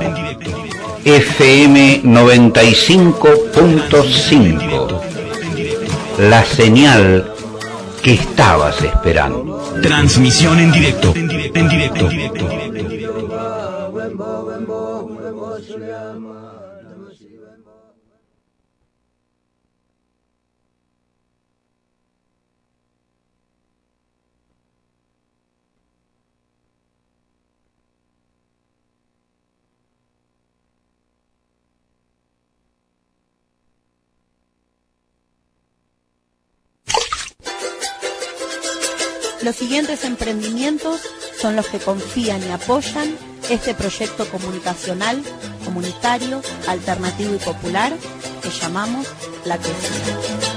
FM 95.5. La señal que estabas esperando. Transmisión en directo. Los siguientes emprendimientos son los que confían y apoyan este proyecto comunicacional, comunitario, alternativo y popular que llamamos La Crecida.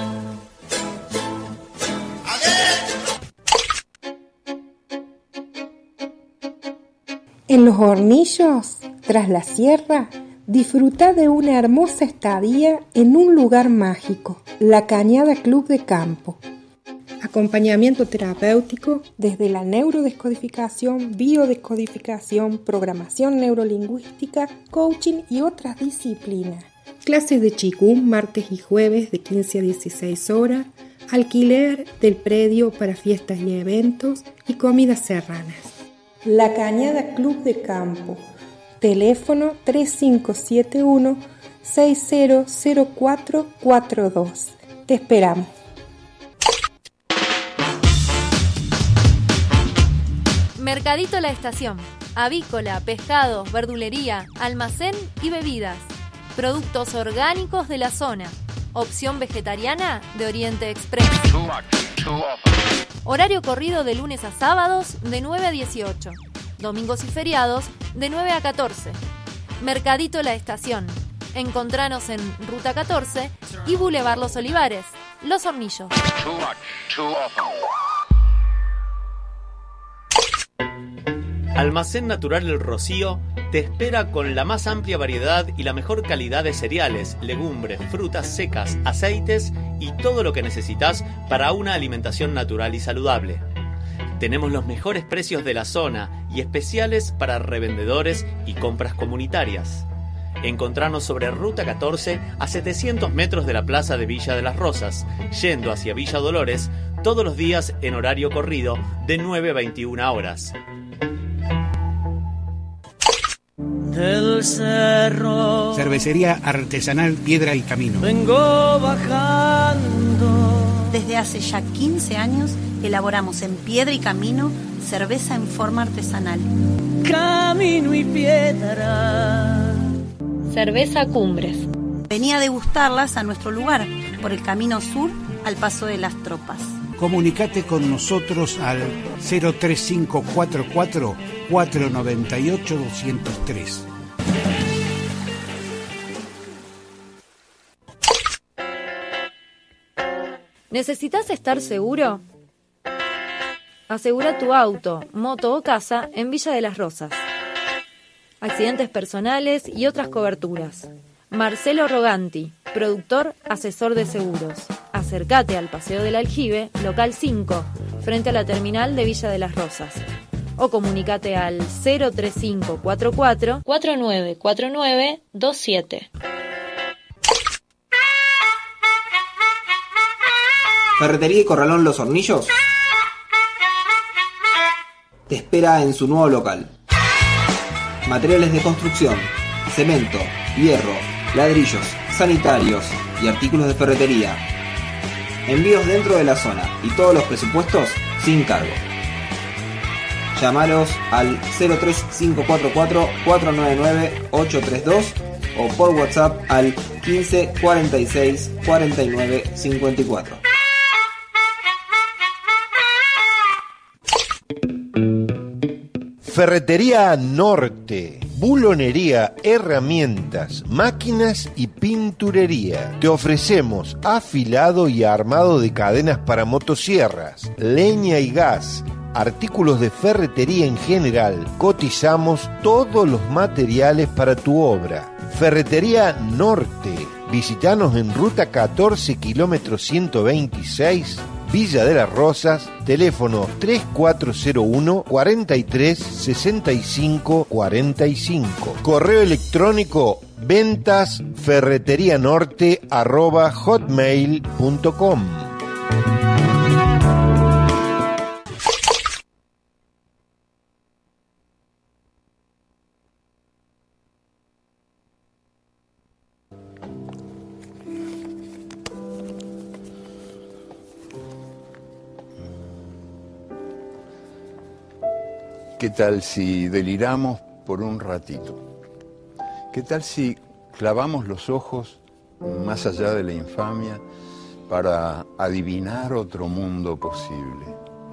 En Los Hornillos, tras la sierra, disfruta de una hermosa estadía en un lugar mágico, La Cañada Club de Campo. Acompañamiento terapéutico desde la neurodescodificación, biodescodificación, programación neurolingüística, coaching y otras disciplinas. Clases de Qigong martes y jueves de 15 a 16 horas, alquiler del predio para fiestas y eventos y comidas serranas. La Cañada Club de Campo. Teléfono 3571-600442. Te esperamos. Mercadito La Estación. Avícola, pescados, verdulería, almacén y bebidas. Productos orgánicos de la zona. Opción vegetariana de Oriente Express. Horario corrido de lunes a sábados de 9 a 18. Domingos y feriados de 9 a 14. Mercadito La Estación. Encontranos en Ruta 14 y Boulevard Los Olivares, Los Hornillos. Almacén Natural El Rocío te espera con la más amplia variedad y la mejor calidad de cereales, legumbres, frutas secas, aceites y todo lo que necesitas para una alimentación natural y saludable. Tenemos los mejores precios de la zona y especiales para revendedores y compras comunitarias. Encontranos sobre Ruta 14 a 700 metros de la Plaza de Villa de las Rosas, yendo hacia Villa Dolores todos los días en horario corrido de 9 a 21 horas. Del cerro. Cervecería artesanal Piedra y Camino. Vengo bajando. Desde hace ya 15 años elaboramos en Piedra y Camino cerveza en forma artesanal. Camino y piedra. Cerveza Cumbres. Vení a degustarlas a nuestro lugar, por el Camino Sur al Paso de las Tropas. Comunicate con nosotros al 03544 498 203. ¿Necesitas estar seguro? Asegura tu auto, moto o casa en Villa de las Rosas. Accidentes personales y otras coberturas. Marcelo Roganti, productor, asesor de seguros. Acércate al Paseo del Aljibe, local 5, frente a la terminal de Villa de las Rosas. O comunicate al 03544 494927. Ferretería y Corralón Los Hornillos te espera en su nuevo local. Materiales de construcción, cemento, hierro, ladrillos, sanitarios y artículos de ferretería. Envíos dentro de la zona y todos los presupuestos sin cargo. Llámalos al 03544 499 832 o por WhatsApp al 15 46 49 54. Ferretería Norte, bulonería, herramientas, máquinas y pinturería. Te ofrecemos afilado y armado de cadenas para motosierras, leña y gas, artículos de ferretería en general. Cotizamos todos los materiales para tu obra. Ferretería Norte. Visítanos en Ruta 14, kilómetro 126, Villa de las Rosas, teléfono 3401 43 65 45. Correo electrónico ventasferreterianorte@hotmail.com. ¿Qué tal si deliramos por un ratito? ¿Qué tal si clavamos los ojos más allá de la infamia para adivinar otro mundo posible?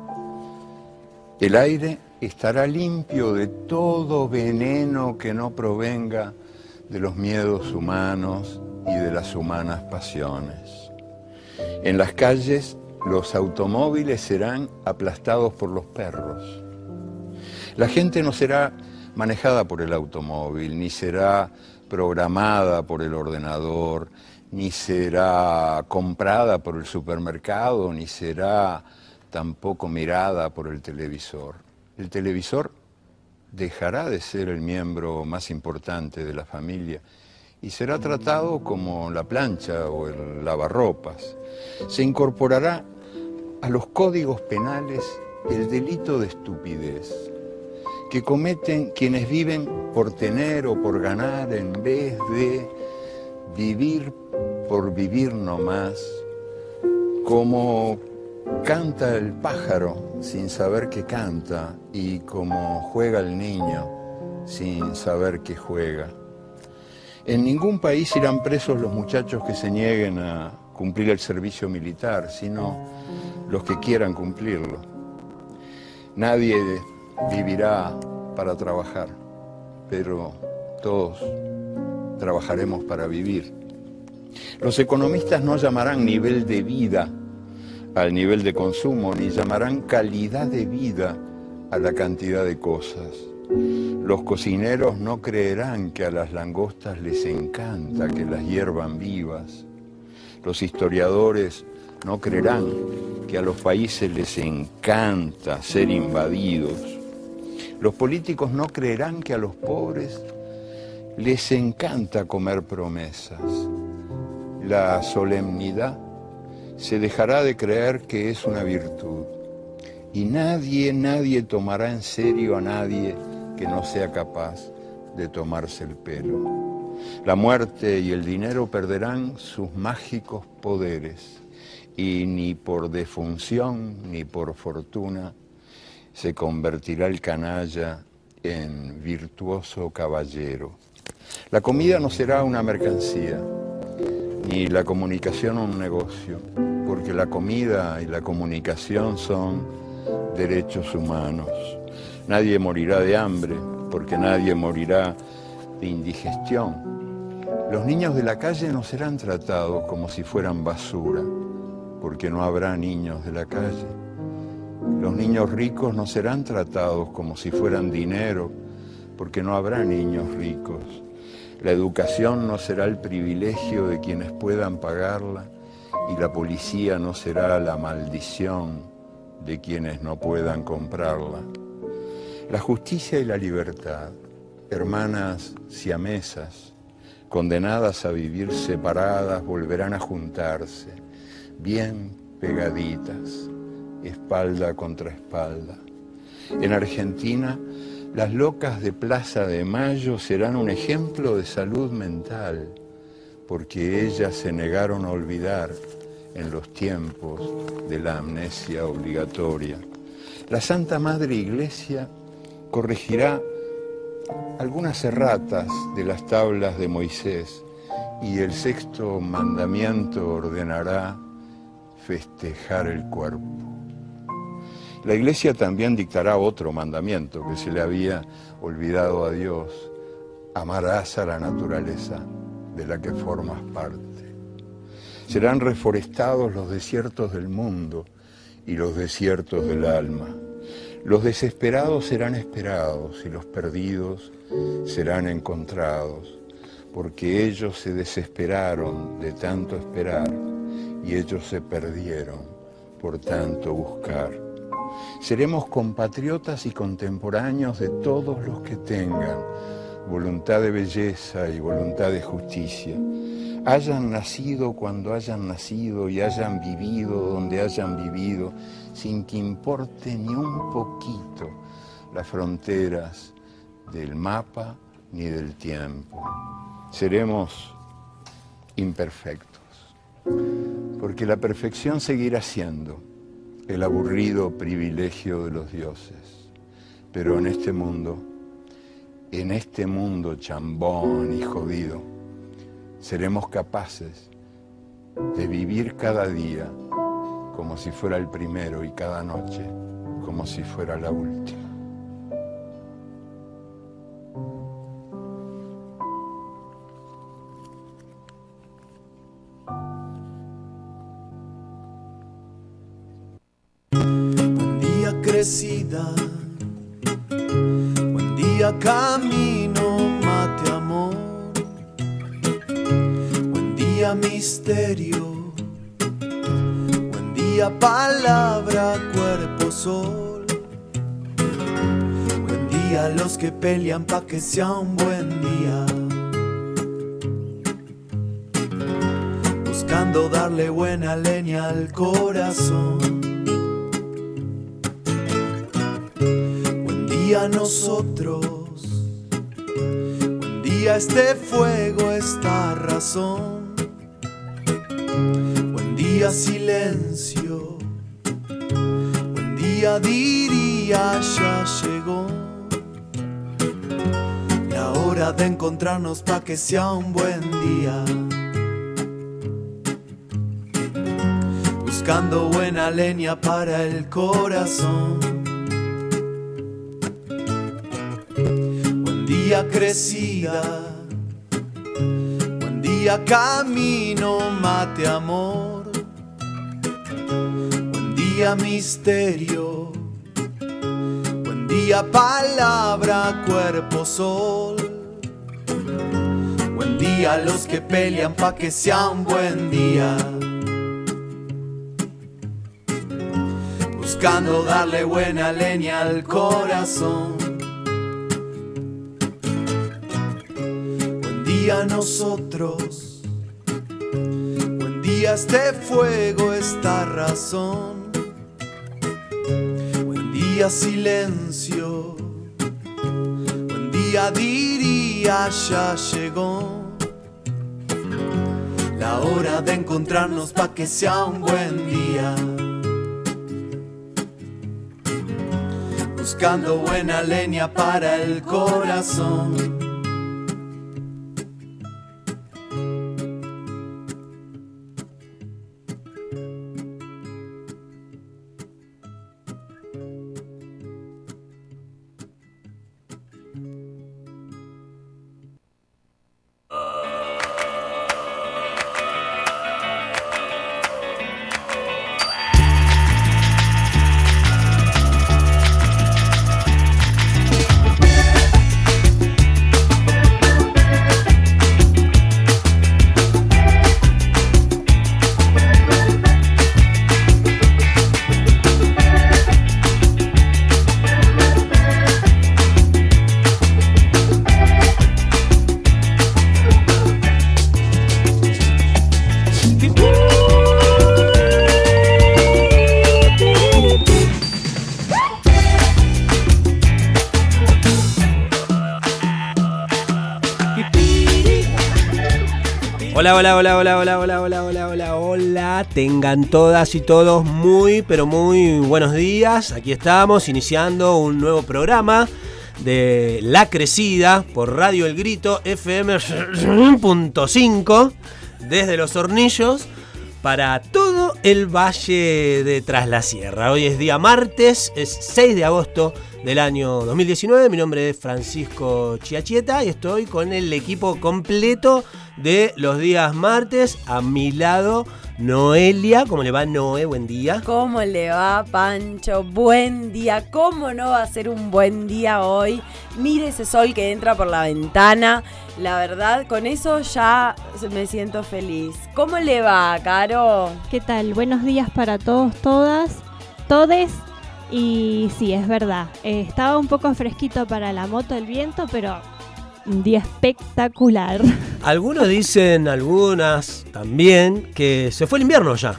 El aire estará limpio de todo veneno que no provenga de los miedos humanos y de las humanas pasiones. En las calles, los automóviles serán aplastados por los perros. La gente no será manejada por el automóvil, ni será programada por el ordenador, ni será comprada por el supermercado, ni será tampoco mirada por el televisor. El televisor dejará de ser el miembro más importante de la familia y será tratado como la plancha o el lavarropas. Se incorporará a los códigos penales el delito de estupidez que cometen quienes viven por tener o por ganar en vez de vivir por vivir nomás, como canta el pájaro sin saber que canta y como juega el niño sin saber que juega. En ningún país irán presos los muchachos que se nieguen a cumplir el servicio militar, sino los que quieran cumplirlo. Nadie vivirá para trabajar, pero todos trabajaremos para vivir. Los economistas no llamarán nivel de vida al nivel de consumo, ni llamarán calidad de vida a la cantidad de cosas. Los cocineros no creerán que a las langostas les encanta que las hiervan vivas. Los historiadores no creerán que a los países les encanta ser invadidos. Los políticos no creerán que a los pobres les encanta comer promesas. La solemnidad se dejará de creer que es una virtud. Y nadie tomará en serio a nadie que no sea capaz de tomarse el pelo. La muerte y el dinero perderán sus mágicos poderes y ni por defunción ni por fortuna se convertirá el canalla en virtuoso caballero. La comida no será una mercancía, ni la comunicación un negocio, porque la comida y la comunicación son derechos humanos. Nadie morirá de hambre, porque nadie morirá de indigestión. Los niños de la calle no serán tratados como si fueran basura, porque no habrá niños de la calle. Los niños ricos no serán tratados como si fueran dinero, porque no habrá niños ricos. La educación no será el privilegio de quienes puedan pagarla y la policía no será la maldición de quienes no puedan comprarla. La justicia y la libertad, hermanas siamesas, condenadas a vivir separadas, volverán a juntarse, bien pegaditas, espalda contra espalda. En Argentina, las locas de Plaza de Mayo serán un ejemplo de salud mental, porque ellas se negaron a olvidar en los tiempos de la amnesia obligatoria. La Santa Madre Iglesia corregirá algunas erratas de las tablas de Moisés y el sexto mandamiento ordenará festejar el cuerpo. La Iglesia también dictará otro mandamiento que se le había olvidado a Dios: amarás a la naturaleza de la que formas parte. Serán reforestados los desiertos del mundo y los desiertos del alma. Los desesperados serán esperados y los perdidos serán encontrados, porque ellos se desesperaron de tanto esperar y ellos se perdieron por tanto buscar. Seremos compatriotas y contemporáneos de todos los que tengan voluntad de belleza y voluntad de justicia. Hayan nacido cuando hayan nacido y hayan vivido donde hayan vivido, sin que importe ni un poquito las fronteras del mapa ni del tiempo. Seremos imperfectos, porque la perfección seguirá siendo el aburrido privilegio de los dioses. Pero en este mundo chambón y jodido, seremos capaces de vivir cada día como si fuera el primero y cada noche como si fuera la última. Buen día crecida, buen día camino, mate amor, buen día misterio, buen día palabra, cuerpo, sol, buen día los que pelean pa' que sea un buen día, buscando darle buena leña al corazón. Buen día nosotros, buen día este fuego, esta razón, buen día silencio, buen día diría ya llegó, la hora de encontrarnos pa' que sea un buen día, buscando buena leña para el corazón. Buen día crecida, buen día camino, mate amor, buen día misterio, buen día palabra, cuerpo, sol, buen día los que pelean pa' que sea un buen día, buscando darle buena leña al corazón. Buen día nosotros, buen día este fuego, esta razón, buen día silencio, buen día diría ya llegó, la hora de encontrarnos pa' que sea un buen día, buscando buena leña para el corazón. Hola, tengan todas y todos muy, pero muy buenos días. Aquí estamos iniciando un nuevo programa de La Crecida por Radio El Grito FM .5 desde Los Hornillos para todo el Valle de Tras la Sierra. Hoy es día martes, es 6 de agosto del año 2019. Mi nombre es Francisco Chiachieta y estoy con el equipo completo de los días martes. A mi lado Noelia. ¿Cómo le va, Noé? Buen día. ¿Cómo le va, Pancho? Buen día. ¿Cómo no va a ser un buen día hoy? Mire ese sol que entra por la ventana. La verdad, con eso ya me siento feliz. ¿Cómo le va, Caro? ¿Qué tal? Buenos días para todos, todas, todes. Y sí, es verdad. Estaba un poco fresquito para la moto el viento, pero un día espectacular. Algunos dicen, algunas también, que se fue el invierno ya.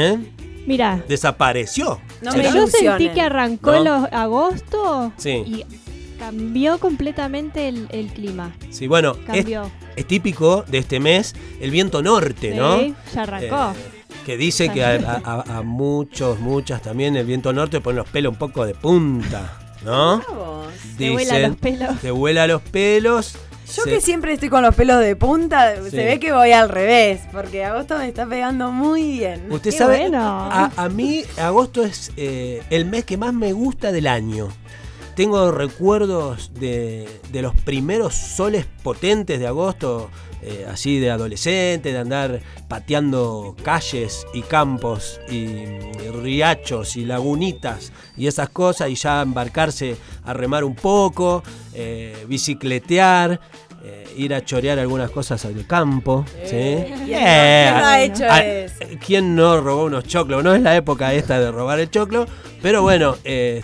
Mira, desapareció. Yo sentí que arrancó los agosto sí. Y cambió completamente el clima. Sí, bueno, es típico de este mes el viento norte, sí, ¿no? Ya arrancó. Que dice que a muchas también el viento norte pone los pelos un poco de punta, ¿no? Te vuela los pelos. Te vuela los pelos. Yo que siempre estoy con los pelos de punta, se ve que voy al revés, porque agosto me está pegando muy bien. Usted sabe, bueno. a mí agosto es el mes que más me gusta del año. Tengo recuerdos de los primeros soles potentes de agosto, así de adolescente, de andar pateando calles y campos y riachos y lagunitas y esas cosas, y ya embarcarse a remar un poco, bicicletear, ir a chorear algunas cosas al campo. ¿Sí? ¿Quién no ha hecho eso? ¿Quién no robó unos choclos? No es la época esta de robar el choclo, pero bueno,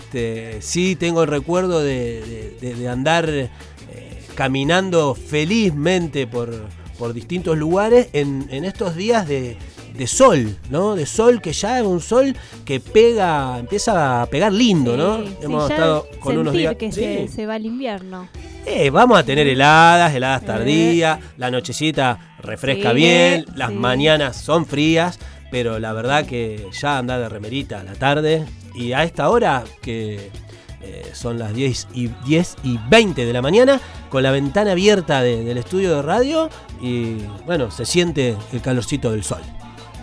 sí tengo el recuerdo de andar caminando felizmente por distintos lugares en estos días de sol, ¿no? De sol, que ya es un sol que empieza a pegar lindo, ¿no? Hemos estado con unos días que se va el invierno. Vamos a tener heladas tardías, la nochecita refresca bien, las mañanas son frías, pero la verdad que ya anda de remerita a la tarde, y a esta hora que son las 10 y 20 de la mañana, con la ventana abierta del estudio de radio, y bueno, se siente el calorcito del sol.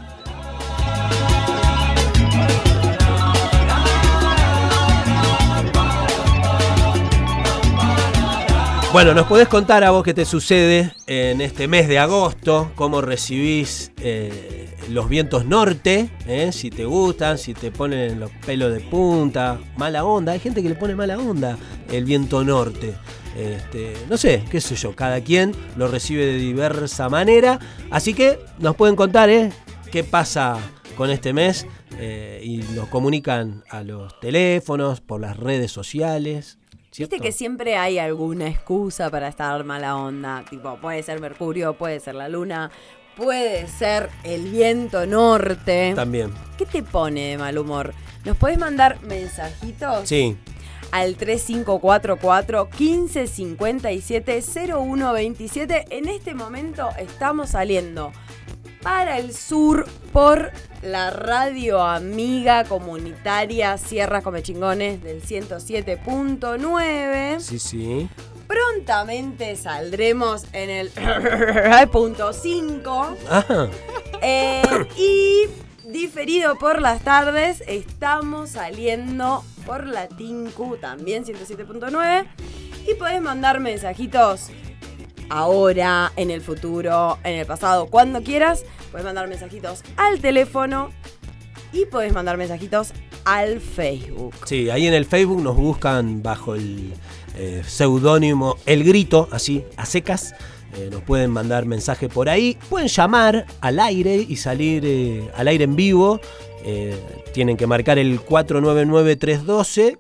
Bueno, nos podés contar a vos qué te sucede en este mes de agosto, cómo recibís los vientos norte, si te gustan, si te ponen los pelos de punta, mala onda. Hay gente que le pone mala onda el viento norte. No sé, qué sé yo, cada quien lo recibe de diversa manera. Así que nos pueden contar qué pasa con este mes, y nos comunican a los teléfonos, por las redes sociales. ¿Cierto? Viste que siempre hay alguna excusa para estar mala onda. Tipo, puede ser Mercurio, puede ser la luna, puede ser el viento norte. También. ¿Qué te pone de mal humor? ¿Nos podés mandar mensajitos? Sí. Al 3544 1557 0127. En este momento estamos saliendo para el sur por la radio amiga comunitaria Sierras Comechingones del 107.9. Sí. Prontamente saldremos en el punto 5. Y diferido por las tardes estamos saliendo por la Tinku, también 107.9. Y podés mandar mensajitos ahora, en el futuro, en el pasado, cuando quieras. Podés mandar mensajitos al teléfono y podés mandar mensajitos al Facebook. Sí, ahí en el Facebook nos buscan bajo el seudónimo El Grito, así, a secas. Nos pueden mandar mensaje por ahí. Pueden llamar al aire y salir al aire en vivo. Tienen que marcar el 499-312,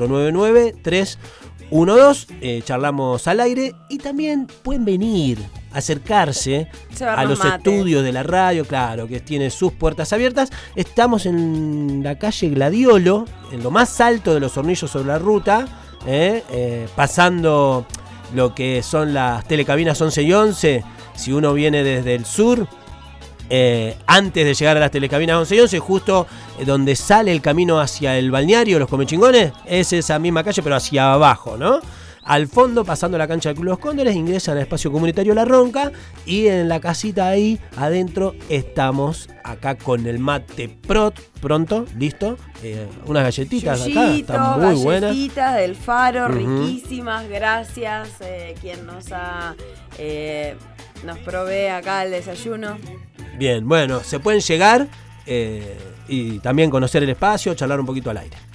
499-312. Charlamos al aire, y también pueden venir, acercarse a los estudios de la radio, claro, que tiene sus puertas abiertas. Estamos en la calle Gladiolo, en lo más alto de los Hornillos sobre la ruta, pasando lo que son las telecabinas 11 y 11. Si uno viene desde el sur, antes de llegar a las telecabinas 11 y 11, justo donde sale el camino hacia el balneario Los Comechingones, es esa misma calle, pero hacia abajo, ¿no? Al fondo, pasando la cancha del Club Los Cóndores, ingresan al espacio comunitario La Ronca, y en la casita ahí adentro estamos acá con el mate pronto, listo. Unas galletitas acá, están muy buenas. Galletitas del Faro, riquísimas, gracias. Quien nos provee acá el desayuno. Bien, bueno, se pueden llegar y también conocer el espacio, charlar un poquito al aire.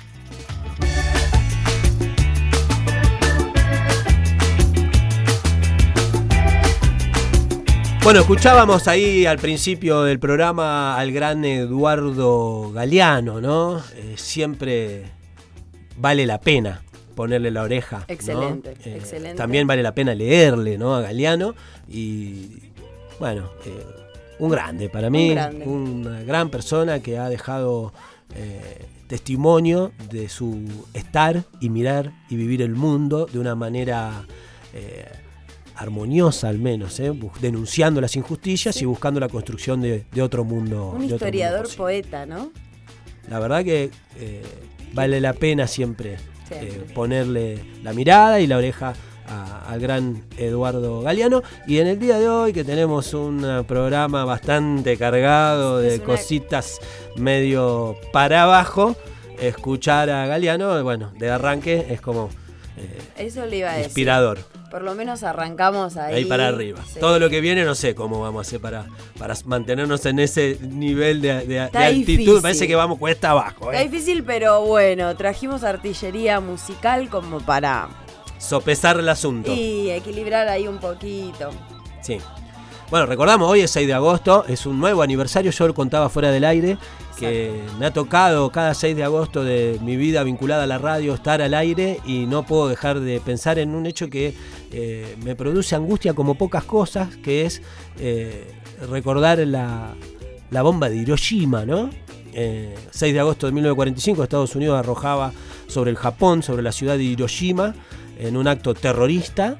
Bueno, escuchábamos ahí al principio del programa al gran Eduardo Galeano, ¿no? Siempre vale la pena ponerle la oreja. Excelente, ¿no? excelente. También vale la pena leerle, ¿no? A Galeano. Y bueno, un grande para mí, una gran persona que ha dejado testimonio de su estar y mirar y vivir el mundo de una manera armoniosa al menos, denunciando las injusticias y buscando la construcción de otro mundo. Un historiador poeta, ¿no? La verdad que vale la pena siempre ponerle la mirada y la oreja al gran Eduardo Galeano. Y en el día de hoy, que tenemos un programa bastante cargado de cositas medio para abajo, escuchar a Galeano, bueno, de arranque es como eso le iba a inspirador. Decir. Por lo menos arrancamos ahí para arriba. Sí. Todo lo que viene no sé cómo vamos a hacer para mantenernos en ese nivel de altitud. Difícil. Parece que vamos cuesta abajo. Está difícil, pero bueno, trajimos artillería musical como para sopesar el asunto. Y equilibrar ahí un poquito. Sí. Bueno, recordamos, hoy es 6 de agosto, es un nuevo aniversario, yo lo contaba fuera del aire, que me ha tocado cada 6 de agosto de mi vida vinculada a la radio estar al aire y no puedo dejar de pensar en un hecho que me produce angustia como pocas cosas, que es recordar la bomba de Hiroshima, ¿no? 6 de agosto de 1945, Estados Unidos arrojaba sobre el Japón, sobre la ciudad de Hiroshima, en un acto terrorista,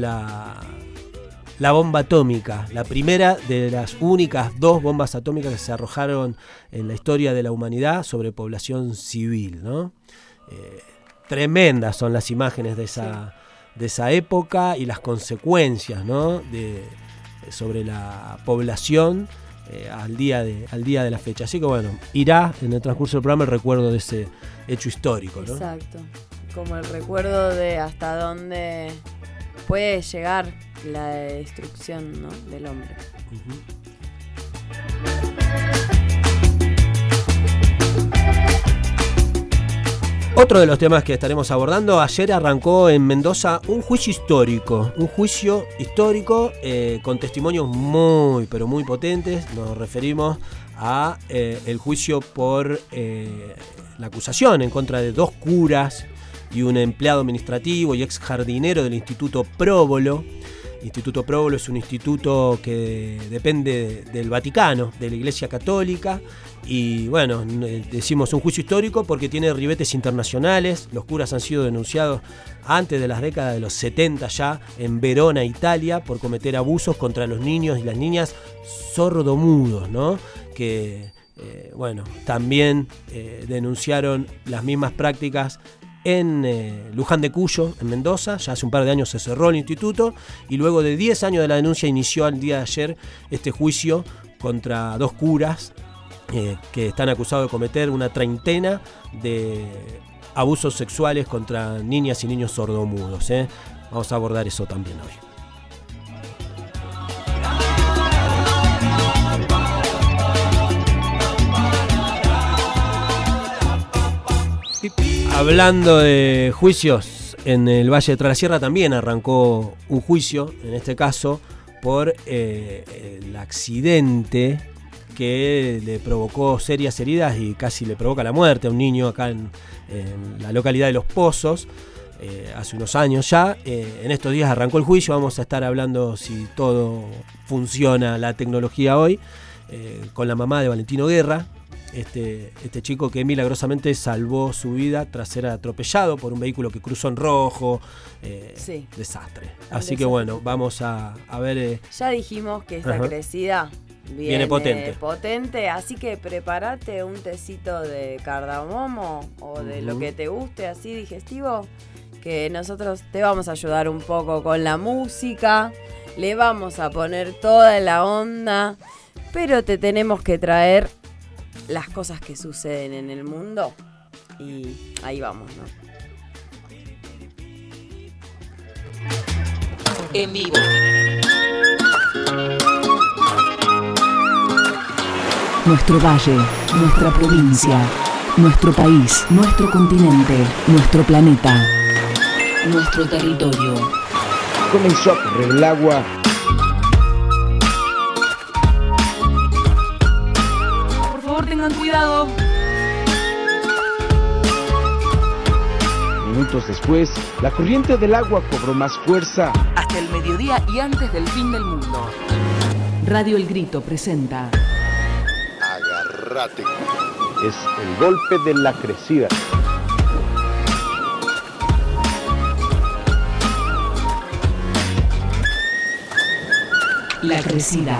la bomba atómica, la primera de las únicas 2 bombas atómicas que se arrojaron en la historia de la humanidad sobre población civil, ¿no? Tremendas son las imágenes de esa época y las consecuencias, ¿no? sobre la población al día de la fecha. Así que bueno, irá en el transcurso del programa el recuerdo de ese hecho histórico, ¿no? Exacto, como el recuerdo de hasta dónde puede llegar la destrucción, ¿no? del hombre. Otro de los temas que estaremos abordando, ayer arrancó en Mendoza un juicio histórico con testimonios muy, pero muy potentes. Nos referimos a el juicio por la acusación en contra de 2 curas y un empleado administrativo y ex jardinero del Instituto Próbolo. Instituto Próbolo es un instituto que depende del Vaticano, de la Iglesia Católica, y bueno, decimos un juicio histórico porque tiene ribetes internacionales. Los curas han sido denunciados antes de las décadas de los 70 ya en Verona, Italia, por cometer abusos contra los niños y las niñas sordomudos, ¿no? Que bueno, también denunciaron las mismas prácticas en Luján de Cuyo, en Mendoza. Ya hace un par de años se cerró el instituto y luego de 10 años de la denuncia inició al día de ayer este juicio contra 2 curas que están acusados de cometer una treintena de abusos sexuales contra niñas y niños sordomudos. Vamos a abordar eso también hoy. Hablando de juicios, en el Valle de Tras la Sierra también arrancó un juicio, en este caso, por el accidente que le provocó serias heridas y casi le provoca la muerte a un niño acá en la localidad de Los Pozos, hace unos años ya. En estos días arrancó el juicio, vamos a estar hablando si todo funciona la tecnología hoy, con la mamá de Valentino Guerra. Este chico que milagrosamente salvó su vida tras ser atropellado por un vehículo que cruzó en rojo. Sí. Desastre. Así que bueno, vamos a ver. Ya dijimos que esta crecida viene potente, así que prepárate un tecito de cardamomo o de lo que te guste, así digestivo, que nosotros te vamos a ayudar un poco con la música, le vamos a poner toda la onda, pero te tenemos que traer las cosas que suceden en el mundo y ahí vamos, ¿no? En vivo. nuestro valle, nuestra provincia, nuestro país, nuestro continente, nuestro planeta, nuestro territorio. Comenzó a correr el agua. Por favor, tengan cuidado. Minutos después, la corriente del agua cobró más fuerza. Hasta el mediodía y antes del fin del mundo. Radio El Grito presenta Agárrate. Es el golpe de la crecida. La Crecida.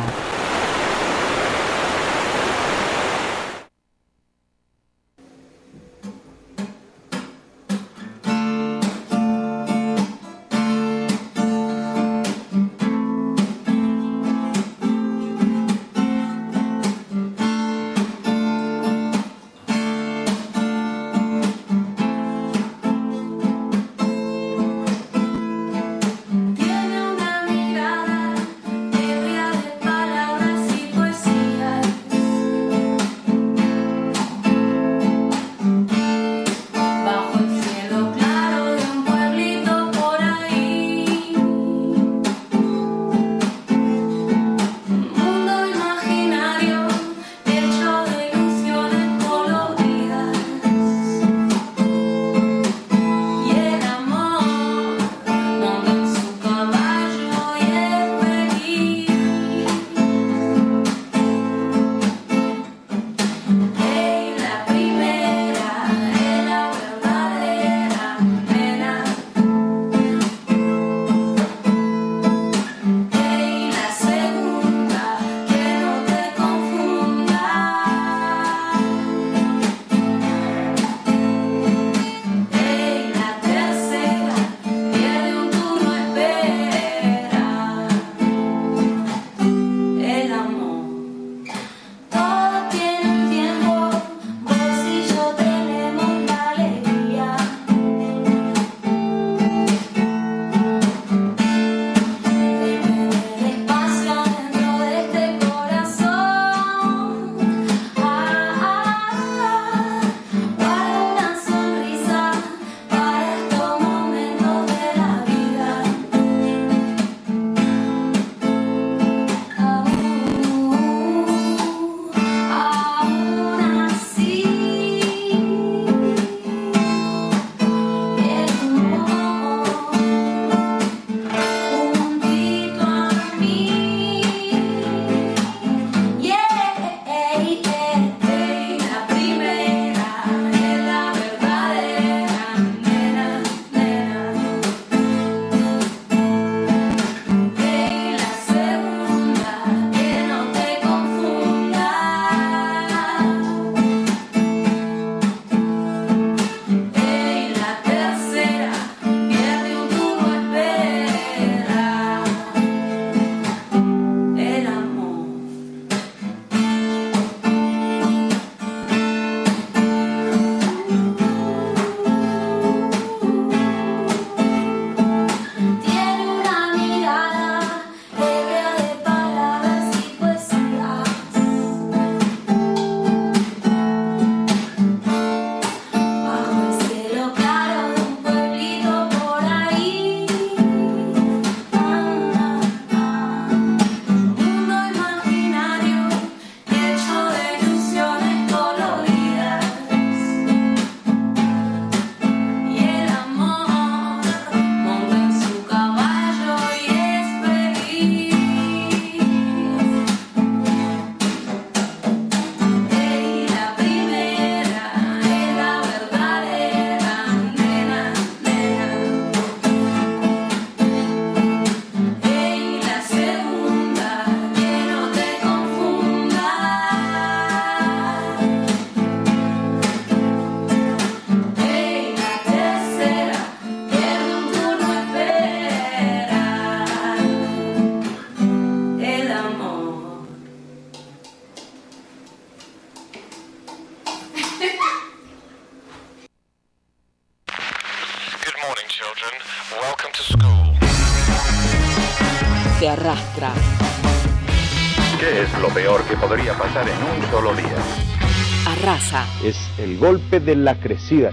Te arrastra. ¿Qué es lo peor que podría pasar en un solo día? Arrasa. Es el golpe de la crecida.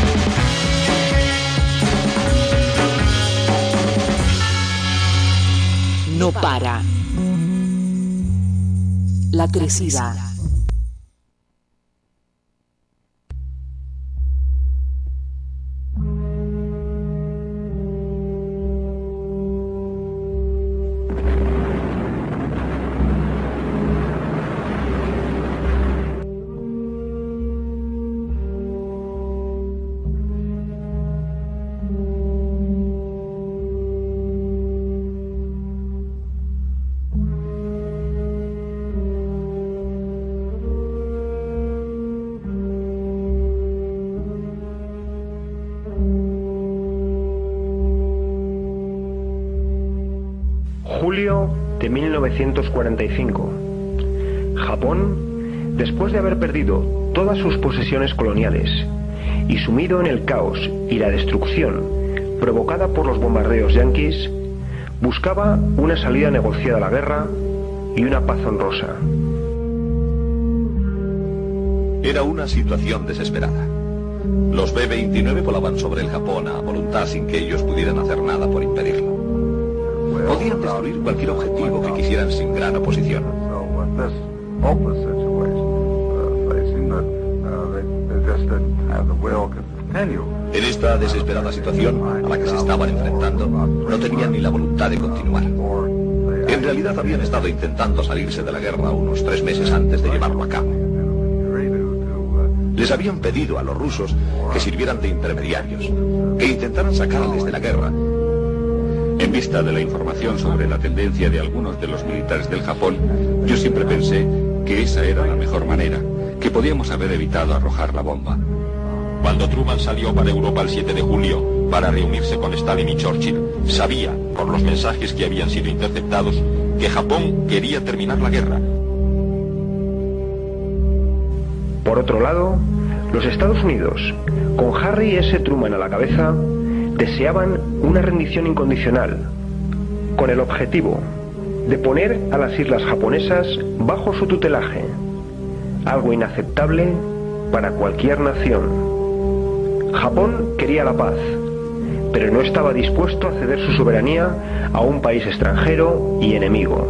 No para. La crecida. Julio de 1945. Japón, después de haber perdido todas sus posesiones coloniales y sumido en el caos y la destrucción provocada por los bombardeos yanquis, buscaba una salida negociada a la guerra y una paz honrosa. Era una situación desesperada. Los B-29 volaban sobre el Japón a voluntad sin que ellos pudieran hacer nada por impedirlo. Podían destruir cualquier objetivo que quisieran sin gran oposición. En esta desesperada situación a la que se estaban enfrentando, no tenían ni la voluntad de continuar. En realidad habían estado intentando salirse de la guerra unos 3 meses antes de llevarlo a cabo. Les habían pedido a los rusos que sirvieran de intermediarios, que intentaran sacarles de la guerra. En vista de la información sobre la tendencia de algunos de los militares del Japón, yo siempre pensé que esa era la mejor manera, que podíamos haber evitado arrojar la bomba. Cuando Truman salió para Europa el 7 de julio para reunirse con Stalin y Churchill, sabía, por los mensajes que habían sido interceptados, que Japón quería terminar la guerra. Por otro lado, los Estados Unidos, con Harry S. Truman a la cabeza, deseaban una rendición incondicional, con el objetivo de poner a las islas japonesas bajo su tutelaje, algo inaceptable para cualquier nación. Japón quería la paz, pero no estaba dispuesto a ceder su soberanía a un país extranjero y enemigo.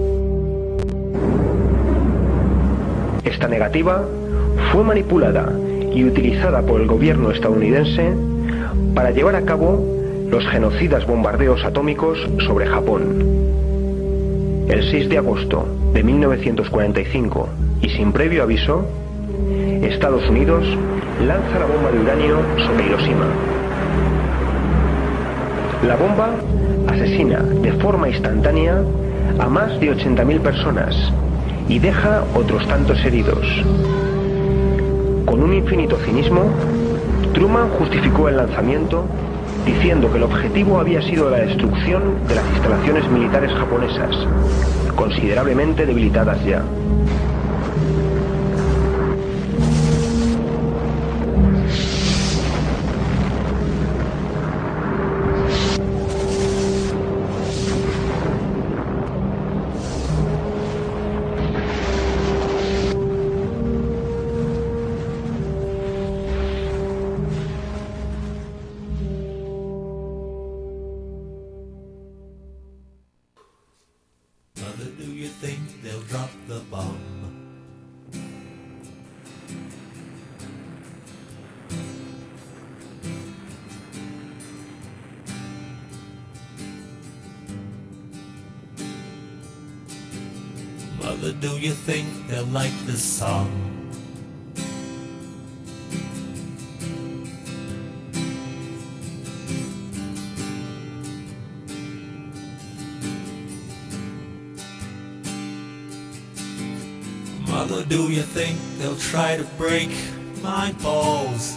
Esta negativa fue manipulada y utilizada por el gobierno estadounidense para llevar a cabo los genocidas bombardeos atómicos sobre Japón. El 6 de agosto de 1945, y sin previo aviso, Estados Unidos lanza la bomba de uranio sobre Hiroshima. La bomba asesina de forma instantánea a más de 80.000 personas y deja otros tantos heridos. Con un infinito cinismo, Truman justificó el lanzamiento diciendo que el objetivo había sido la destrucción de las instalaciones militares japonesas, considerablemente debilitadas ya. Mother, do you think they'll like this song? Mother, do you think they'll try to break my balls?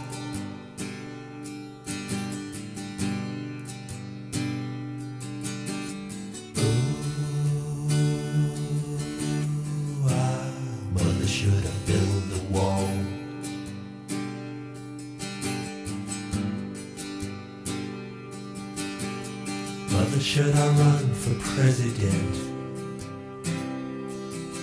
Should I run for president?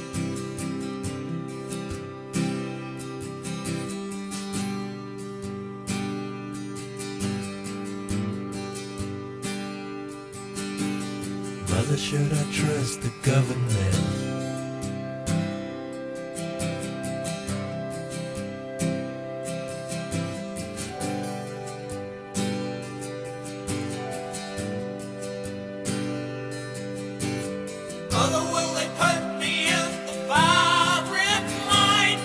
should I trust the government? Mother, will they put me in the firing line?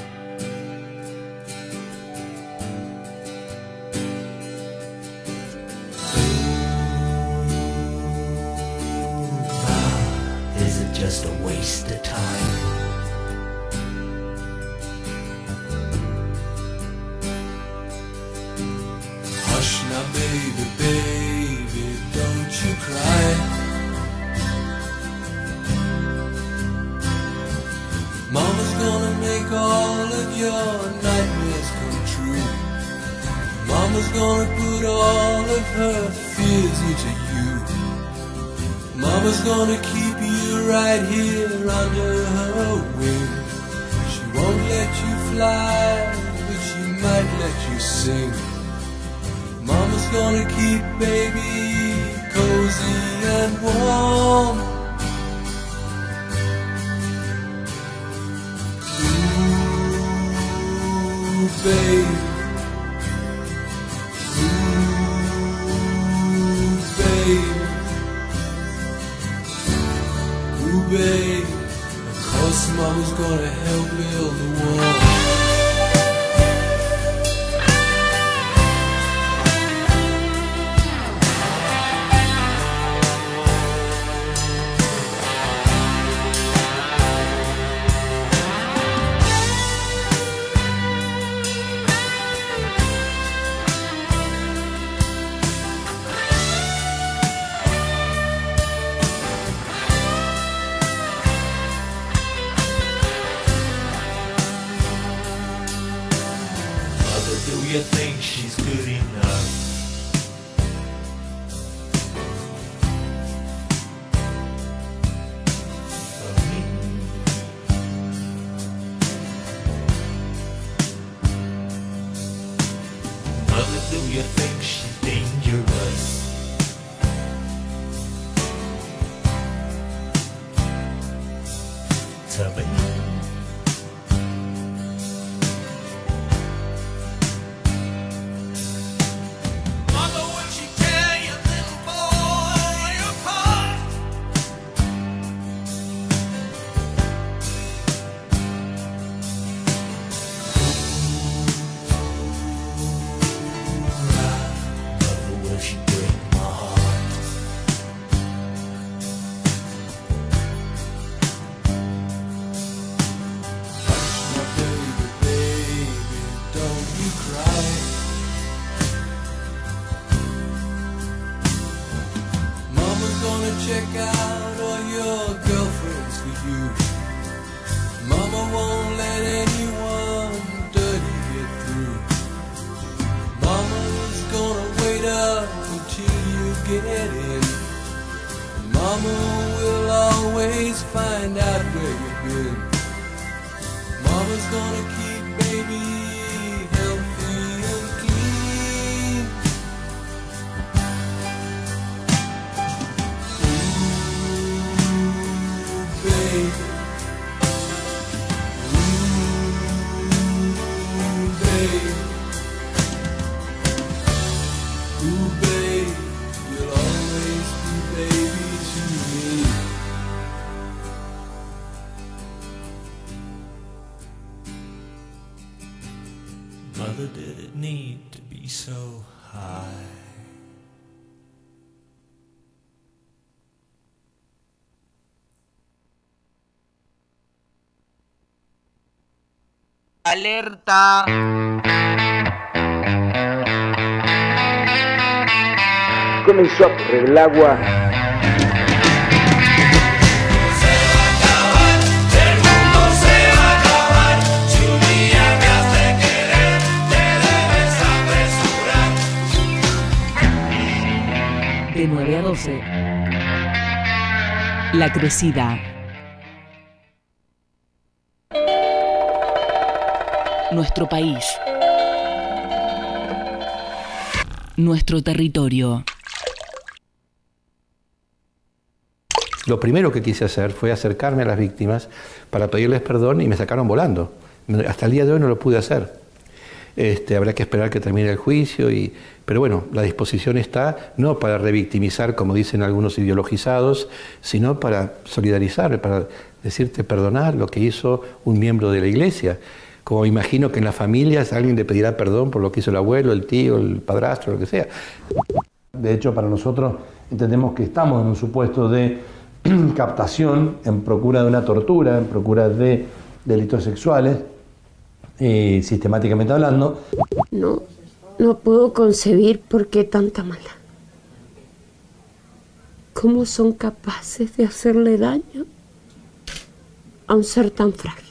Is it just a waste of time? Hush now, baby, baby, don't you cry. Mama's gonna make all of your nightmares come true. Mama's gonna put all of her fears into you. Mama's gonna keep you right here under her wing. She won't let you fly, but she might let you sing. Mama's gonna keep baby cozy and warm. Ooh, babe. Ooh, babe. Ooh, babe. Of course, Mama's gonna help build the wall. Do you think she's good enough? For me? Mother, do you think she's dangerous? To me? Check out all your girlfriends for you. Mama won't let anyone dirty get through. Mama's gonna wait up until you get in. Mama will always find out where you've been. Mama's gonna keep baby healthy and clean. Babe. Ooh, babe. Ooh, babe. You'll always be baby to me. Mother, did it need to be so high? Alerta. Comenzó a correr el agua. De 9 a 12. La Crecida. Nuestro país. Nuestro territorio. Lo primero que quise hacer fue acercarme a las víctimas para pedirles perdón y me sacaron volando. Hasta el día de hoy no lo pude hacer. Habrá que esperar que termine el juicio, pero bueno, la disposición está no para revictimizar, como dicen algunos ideologizados, sino para solidarizar, para decirte perdonar lo que hizo un miembro de la iglesia. Como imagino que en las familias alguien le pedirá perdón por lo que hizo el abuelo, el tío, el padrastro, lo que sea. De hecho, para nosotros entendemos que estamos en un supuesto de captación en procura de una tortura, en procura de delitos sexuales, sistemáticamente hablando. No puedo concebir por qué tanta maldad. ¿Cómo son capaces de hacerle daño a un ser tan frágil?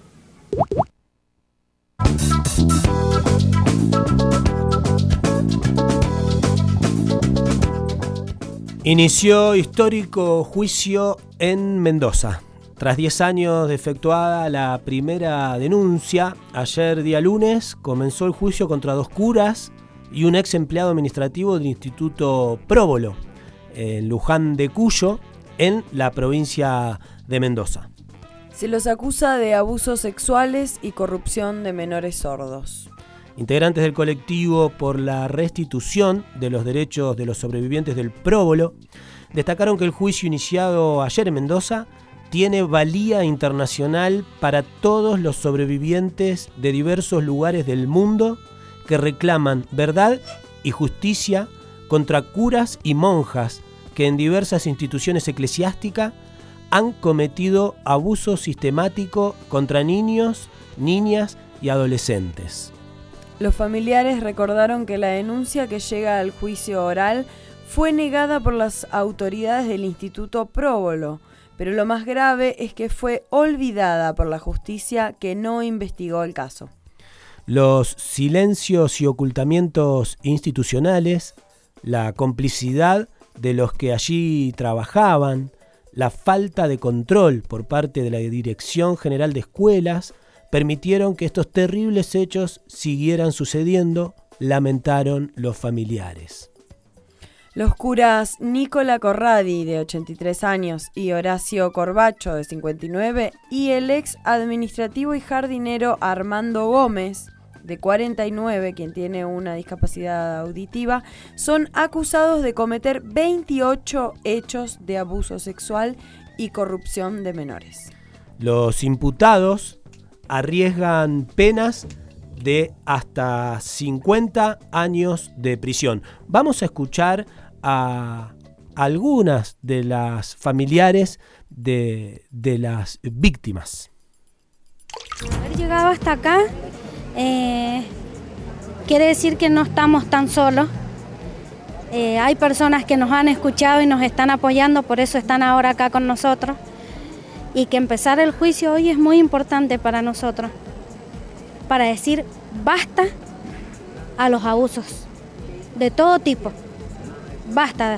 Inició histórico juicio en Mendoza. Tras 10 años de efectuada la primera denuncia, ayer día lunes comenzó el juicio contra 2 curas y un ex empleado administrativo del Instituto Próbolo, en Luján de Cuyo, en la provincia de Mendoza. Se los acusa de abusos sexuales y corrupción de menores sordos. Integrantes del colectivo por la restitución de los derechos de los sobrevivientes del Próbolo destacaron que el juicio iniciado ayer en Mendoza tiene valía internacional para todos los sobrevivientes de diversos lugares del mundo que reclaman verdad y justicia contra curas y monjas que en diversas instituciones eclesiásticas han cometido abuso sistemático contra niños, niñas y adolescentes. Los familiares recordaron que la denuncia que llega al juicio oral fue negada por las autoridades del Instituto Próbolo, pero lo más grave es que fue olvidada por la justicia que no investigó el caso. Los silencios y ocultamientos institucionales, la complicidad de los que allí trabajaban, la falta de control por parte de la Dirección General de Escuelas permitieron que estos terribles hechos siguieran sucediendo, lamentaron los familiares. Los curas Nicola Corradi, de 83 años, y Horacio Corbacho, de 59, y el ex administrativo y jardinero Armando Gómez, de 49, quien tiene una discapacidad auditiva, son acusados de cometer 28 hechos de abuso sexual y corrupción de menores. Los imputados arriesgan penas de hasta 50 años de prisión. Vamos a escuchar a algunas de las familiares de las víctimas. Haber llegado hasta acá quiere decir que no estamos tan solos. Hay personas que nos han escuchado y nos están apoyando, por eso están ahora acá con nosotros. Y que empezar el juicio hoy es muy importante para nosotros, para decir basta a los abusos de todo tipo, basta.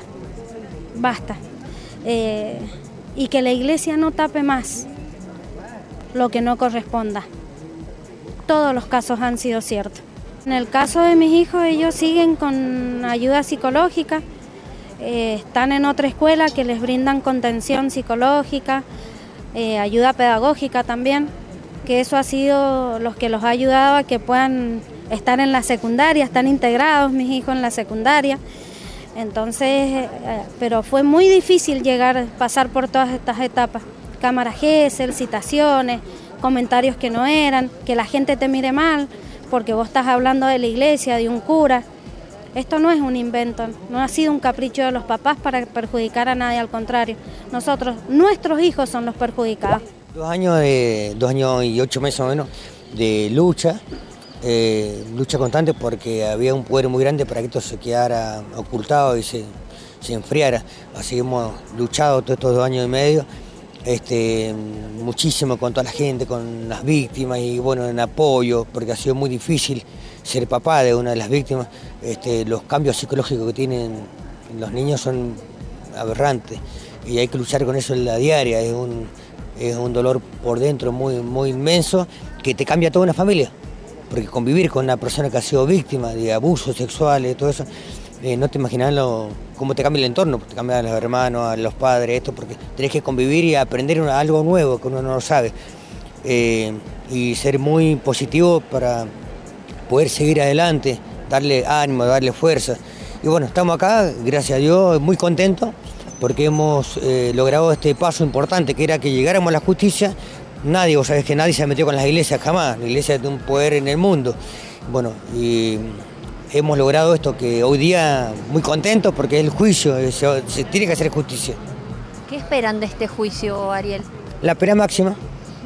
Y que la iglesia no tape más lo que no corresponda. Todos los casos han sido ciertos. En el caso de mis hijos, ellos siguen con ayuda psicológica, están en otra escuela que les brindan contención psicológica, ayuda pedagógica también, que eso ha sido lo que los ha ayudado a que puedan estar en la secundaria, están integrados mis hijos en la secundaria. Entonces, pero fue muy difícil pasar por todas estas etapas. Cámara GESEL, citaciones, comentarios que no eran, que la gente te mire mal, porque vos estás hablando de la iglesia, de un cura. Esto no es un invento, no ha sido un capricho de los papás para perjudicar a nadie, al contrario. Nuestros hijos son los perjudicados. 2 años y 8 meses más o menos de lucha constante porque había un poder muy grande para que esto se quedara ocultado y se enfriara. Así hemos luchado todos estos 2 años y medio, muchísimo con toda la gente, con las víctimas y bueno, en apoyo, porque ha sido muy difícil ser papá de una de las víctimas. Los cambios psicológicos que tienen los niños son aberrantes y hay que luchar con eso en la diaria. Es un dolor por dentro muy, muy inmenso que te cambia toda una familia, porque convivir con una persona que ha sido víctima de abusos sexuales, todo eso, no te imaginas cómo te cambia el entorno, te cambia a los hermanos, a los padres, esto, porque tenés que convivir y aprender algo nuevo que uno no lo sabe. Y ser muy positivo para poder seguir adelante, darle ánimo, darle fuerza. Y bueno, estamos acá, gracias a Dios, muy contentos porque hemos logrado este paso importante, que era que llegáramos a la justicia. Vos sabés que nadie se metió con las iglesias jamás, la iglesia tiene un poder en el mundo. Bueno, y hemos logrado esto, que hoy día muy contentos porque es el juicio, se tiene que hacer justicia. ¿Qué esperan de este juicio, Ariel? La pena máxima,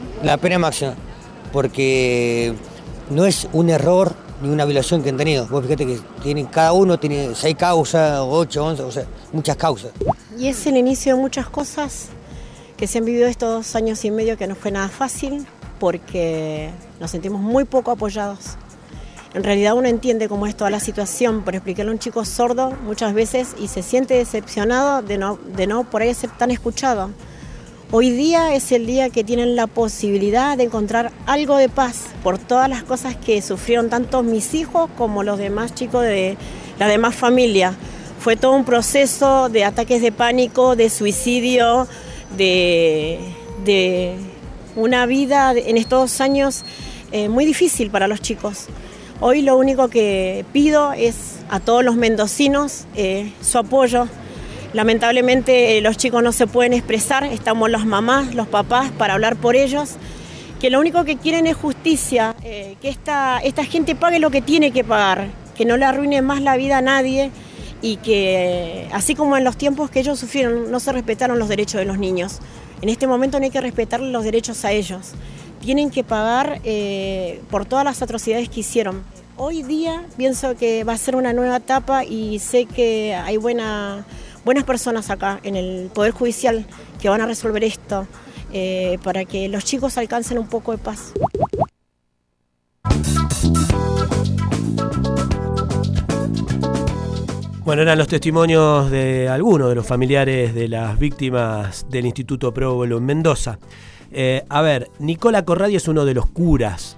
porque no es un error ni una violación que han tenido. Vos fíjate que cada uno tiene 6 causas, 8, 11, o sea, muchas causas. Y es el inicio de muchas cosas que se han vivido estos 2 años y medio, que no fue nada fácil, porque nos sentimos muy poco apoyados. En realidad uno entiende cómo es toda la situación, por explicarle a un chico sordo muchas veces y se siente decepcionado de no por ahí ser tan escuchado. Hoy día es el día que tienen la posibilidad de encontrar algo de paz por todas las cosas que sufrieron tanto mis hijos como los demás chicos de la demás familia. Fue todo un proceso de ataques de pánico, de suicidio, de una vida en estos 2 años muy difícil para los chicos. Hoy lo único que pido es a todos los mendocinos su apoyo. Lamentablemente los chicos no se pueden expresar, estamos las mamás, los papás para hablar por ellos, que lo único que quieren es justicia, que esta gente pague lo que tiene que pagar, que no le arruine más la vida a nadie y que así como en los tiempos que ellos sufrieron no se respetaron los derechos de los niños. En este momento no hay que respetar los derechos a ellos. Tienen que pagar por todas las atrocidades que hicieron. Hoy día pienso que va a ser una nueva etapa y sé que hay buenas personas acá en el Poder Judicial que van a resolver esto para que los chicos alcancen un poco de paz. Bueno, eran los testimonios de algunos de los familiares de las víctimas del Instituto Próbolo en Mendoza. A ver, Nicola Corradi es uno de los curas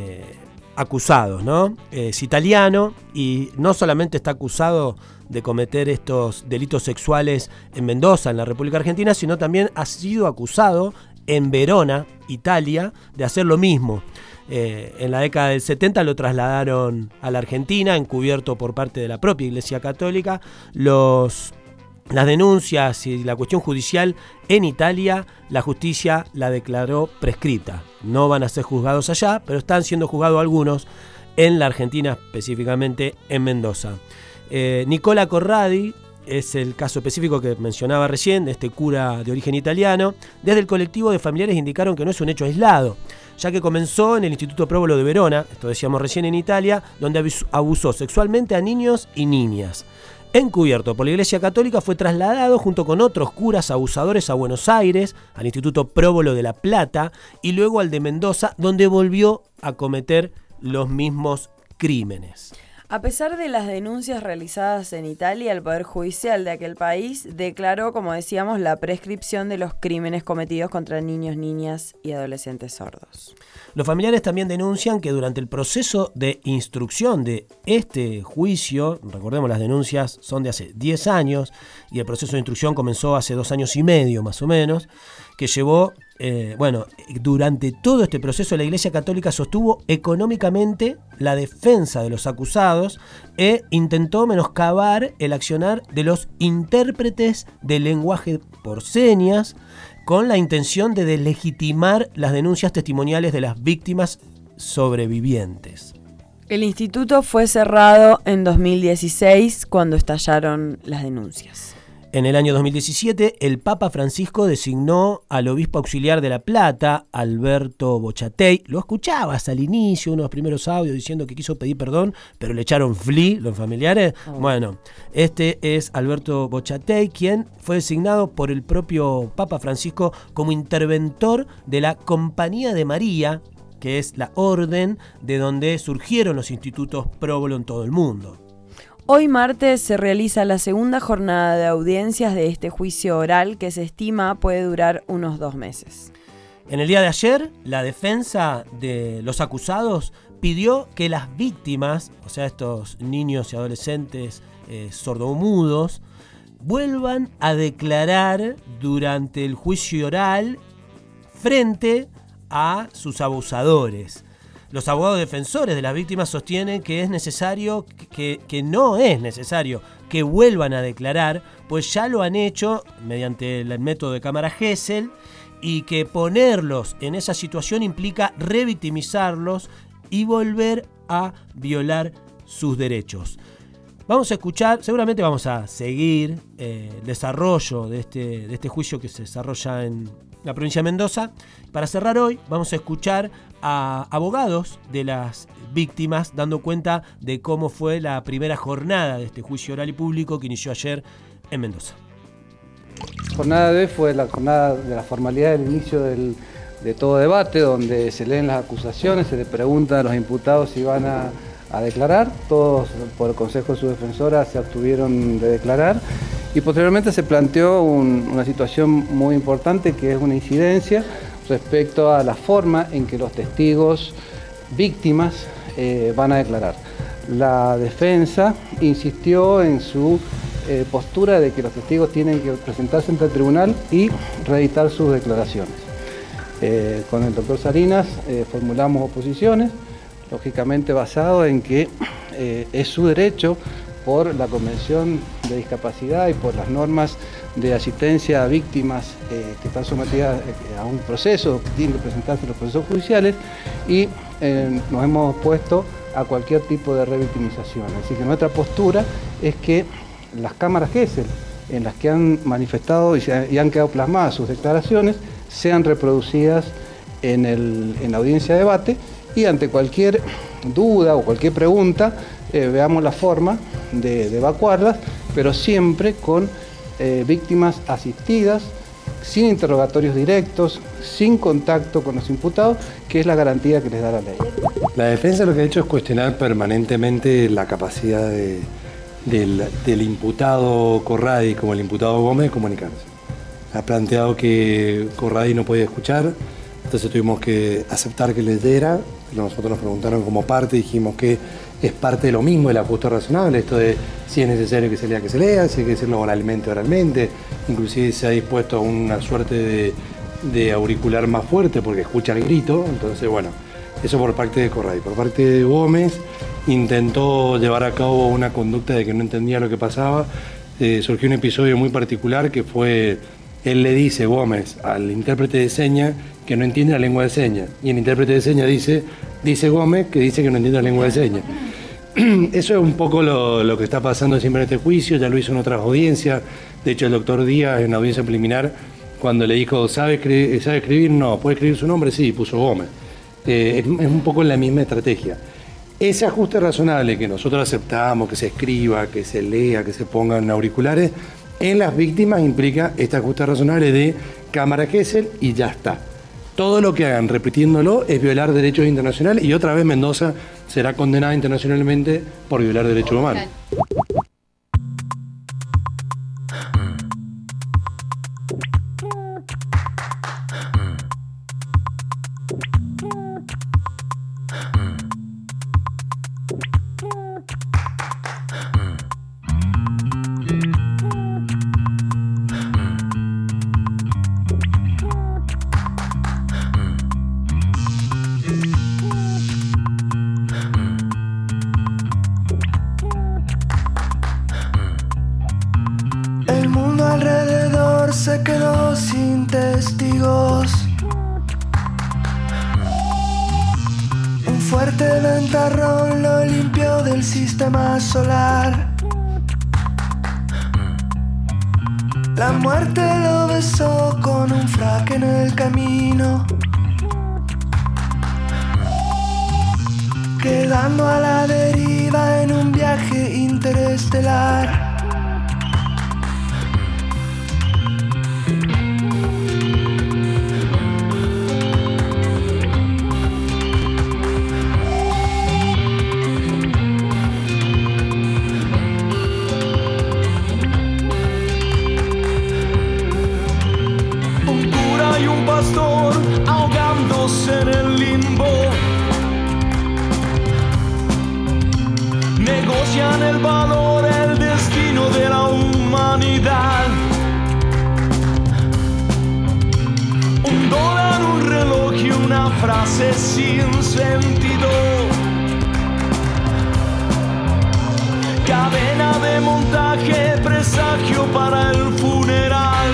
acusados, ¿no? Es italiano y no solamente está acusado de cometer estos delitos sexuales en Mendoza, en la República Argentina, sino también ha sido acusado en Verona, Italia, de hacer lo mismo. En la década del 70 lo trasladaron a la Argentina, encubierto por parte de la propia Iglesia Católica. Las denuncias y la cuestión judicial en Italia, la justicia la declaró prescrita. No van a ser juzgados allá, pero están siendo juzgados algunos en la Argentina, específicamente en Mendoza. Nicola Corradi es el caso específico que mencionaba recién, de este cura de origen italiano. Desde el colectivo de familiares indicaron que no es un hecho aislado, ya que comenzó en el Instituto Próbolo de Verona, esto decíamos recién, en Italia, donde abusó sexualmente a niños y niñas. Encubierto por la Iglesia Católica, fue trasladado junto con otros curas abusadores a Buenos Aires, al Instituto Próbolo de La Plata y luego al de Mendoza, donde volvió a cometer los mismos crímenes. A pesar de las denuncias realizadas en Italia, el Poder Judicial de aquel país declaró, como decíamos, la prescripción de los crímenes cometidos contra niños, niñas y adolescentes sordos. Los familiares también denuncian que durante el proceso de instrucción de este juicio, recordemos las denuncias son de hace 10 años y el proceso de instrucción comenzó hace 2 años y medio más o menos, que llevó, durante todo este proceso la Iglesia Católica sostuvo económicamente la defensa de los acusados e intentó menoscabar el accionar de los intérpretes del lenguaje por señas, con la intención de deslegitimar las denuncias testimoniales de las víctimas sobrevivientes. El instituto fue cerrado en 2016 cuando estallaron las denuncias. En el año 2017, el Papa Francisco designó al obispo auxiliar de La Plata, Alberto Bochatey. Lo escuchabas al inicio, unos primeros audios diciendo que quiso pedir perdón, pero le echaron flea los familiares. Bueno, este es Alberto Bochatey, quien fue designado por el propio Papa Francisco como interventor de la Compañía de María, que es la orden de donde surgieron los institutos Próbolo en todo el mundo. Hoy martes se realiza la segunda jornada de audiencias de este juicio oral que se estima puede durar unos 2 meses. En el día de ayer, la defensa de los acusados pidió que las víctimas, o sea, estos niños y adolescentes sordomudos, vuelvan a declarar durante el juicio oral frente a sus abusadores. Los abogados defensores de las víctimas sostienen que es necesario, que no es necesario que vuelvan a declarar, pues ya lo han hecho mediante el método de cámara Gesell, y que ponerlos en esa situación implica revictimizarlos y volver a violar sus derechos. Vamos a escuchar, seguramente vamos a seguir el desarrollo de este juicio que se desarrolla en la provincia de Mendoza. Para cerrar hoy, vamos a escuchar a abogados de las víctimas dando cuenta de cómo fue la primera jornada de este juicio oral y público que inició ayer en Mendoza. La jornada de hoy fue la jornada de la formalidad del inicio de todo debate, donde se leen las acusaciones, se le pregunta a los imputados si van a declarar. Todos, por el Consejo de su Defensora, se abstuvieron de declarar. Y posteriormente se planteó una situación muy importante, que es una incidencia respecto a la forma en que los testigos víctimas van a declarar. La defensa insistió en su postura de que los testigos tienen que presentarse ante el tribunal y reeditar sus declaraciones. Con el doctor Salinas formulamos oposiciones, lógicamente basado en que es su derecho por la Convención de Discapacidad y por las normas de asistencia a víctimas que están sometidas a un proceso, que tienen que presentarse en los procesos judiciales, y nos hemos opuesto a cualquier tipo de revictimización. Así que nuestra postura es que las cámaras Gesell, en las que han manifestado y han quedado plasmadas sus declaraciones, sean reproducidas en la audiencia de debate, y ante cualquier duda o cualquier pregunta veamos la forma de evacuarlas, pero siempre con víctimas asistidas, sin interrogatorios directos, sin contacto con los imputados, que es la garantía que les da la ley. La defensa lo que ha hecho es cuestionar permanentemente la capacidad del imputado Corradi como el imputado Gómez de comunicarse. Ha planteado que Corradi no podía escuchar, entonces tuvimos que aceptar que leyera. Nosotros nos preguntaron como parte, dijimos que es parte de lo mismo, el ajuste razonable, esto de si es necesario que se lea, si hay que decirlo oralmente, inclusive se ha dispuesto a una suerte de auricular más fuerte porque escucha el grito. Entonces bueno, eso por parte de Corradi. Por parte de Gómez, intentó llevar a cabo una conducta de que no entendía lo que pasaba. Surgió un episodio muy particular que fue, él le dice, Gómez, al intérprete de señas que no entiende la lengua de señas, y el intérprete de señas dice Gómez que dice que no entiende la lengua de señas. Eso es un poco lo que está pasando siempre en este juicio, ya lo hizo en otras audiencias. De hecho, el doctor Díaz, en la audiencia preliminar, cuando le dijo, ¿sabe escribir? No. ¿Puede escribir su nombre? Sí, puso Gómez. Es un poco la misma estrategia. Ese ajuste razonable que nosotros aceptamos, que se escriba, que se lea, que se pongan auriculares, en las víctimas implica este ajuste razonable de cámara Gesell y ya está. Todo lo que hagan repitiéndolo es violar derechos internacionales, y otra vez Mendoza será condenada internacionalmente por violar derechos humanos. Se quedó sin testigos. Un fuerte ventarrón lo limpió del sistema solar. La muerte lo besó con un frac en el camino, quedando a la deriva en un viaje interestelar. A frase sin sentido. Cadena de montaje, presagio para el funeral.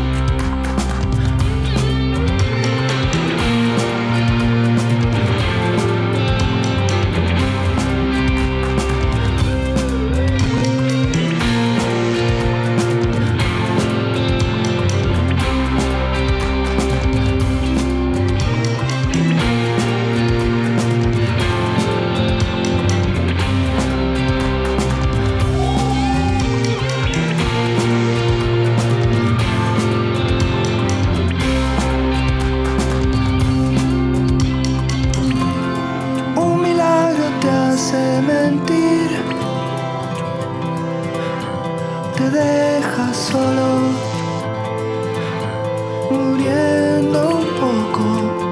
Mentir te deja solo, muriendo un poco.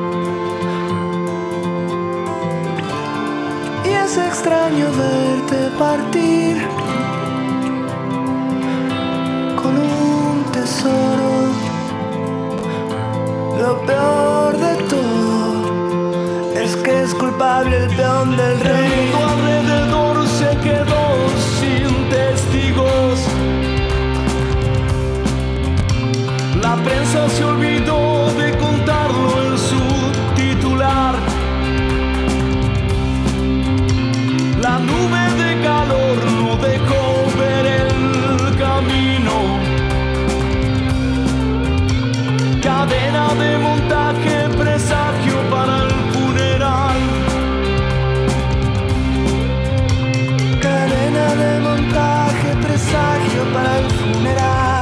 Y es extraño verte partir con un tesoro. Lo peor de todo es que es culpable el peón del rey. Tu alrededor se quedó sin testigos. La prensa se olvidó de contarlo en su titular. La nube de calor no dejó ver el camino. Cadena de montaje, presagio para el funeral. Cadena de montaje, presagio para el funeral.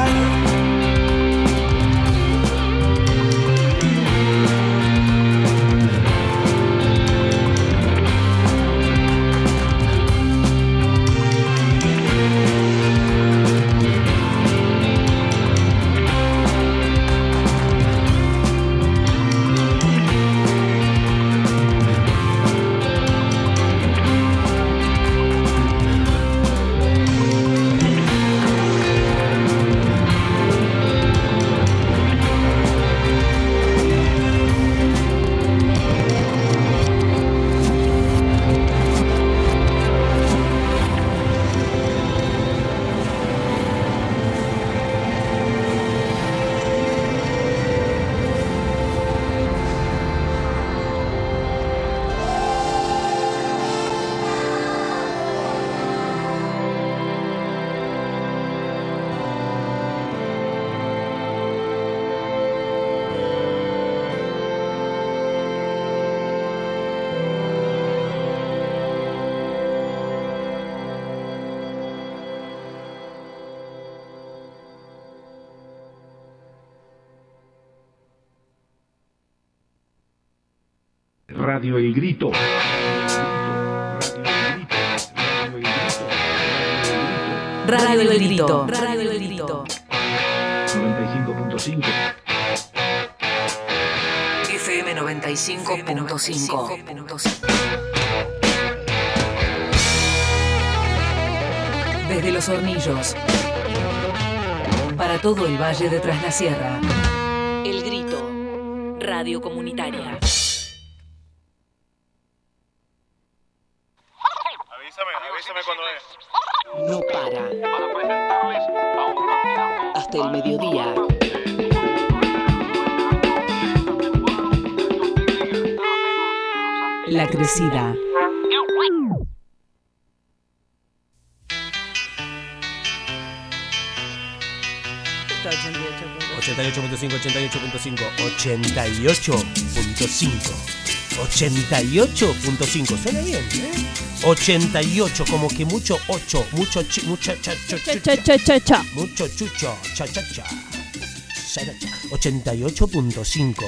Radio El Grito. Radio El Grito. Radio El Grito. 95.5. FM 95.5. Desde Los Hornillos. Para todo el Valle de Tras la Sierra. El Grito. Radio comunitaria. Avísame cuando es. No para. Hasta el mediodía. La Crecida. 88.5. Suena bien, ¿eh? 88, como que mucho 8, mucho mucho cha. Mucho chucho, cha. 88.5.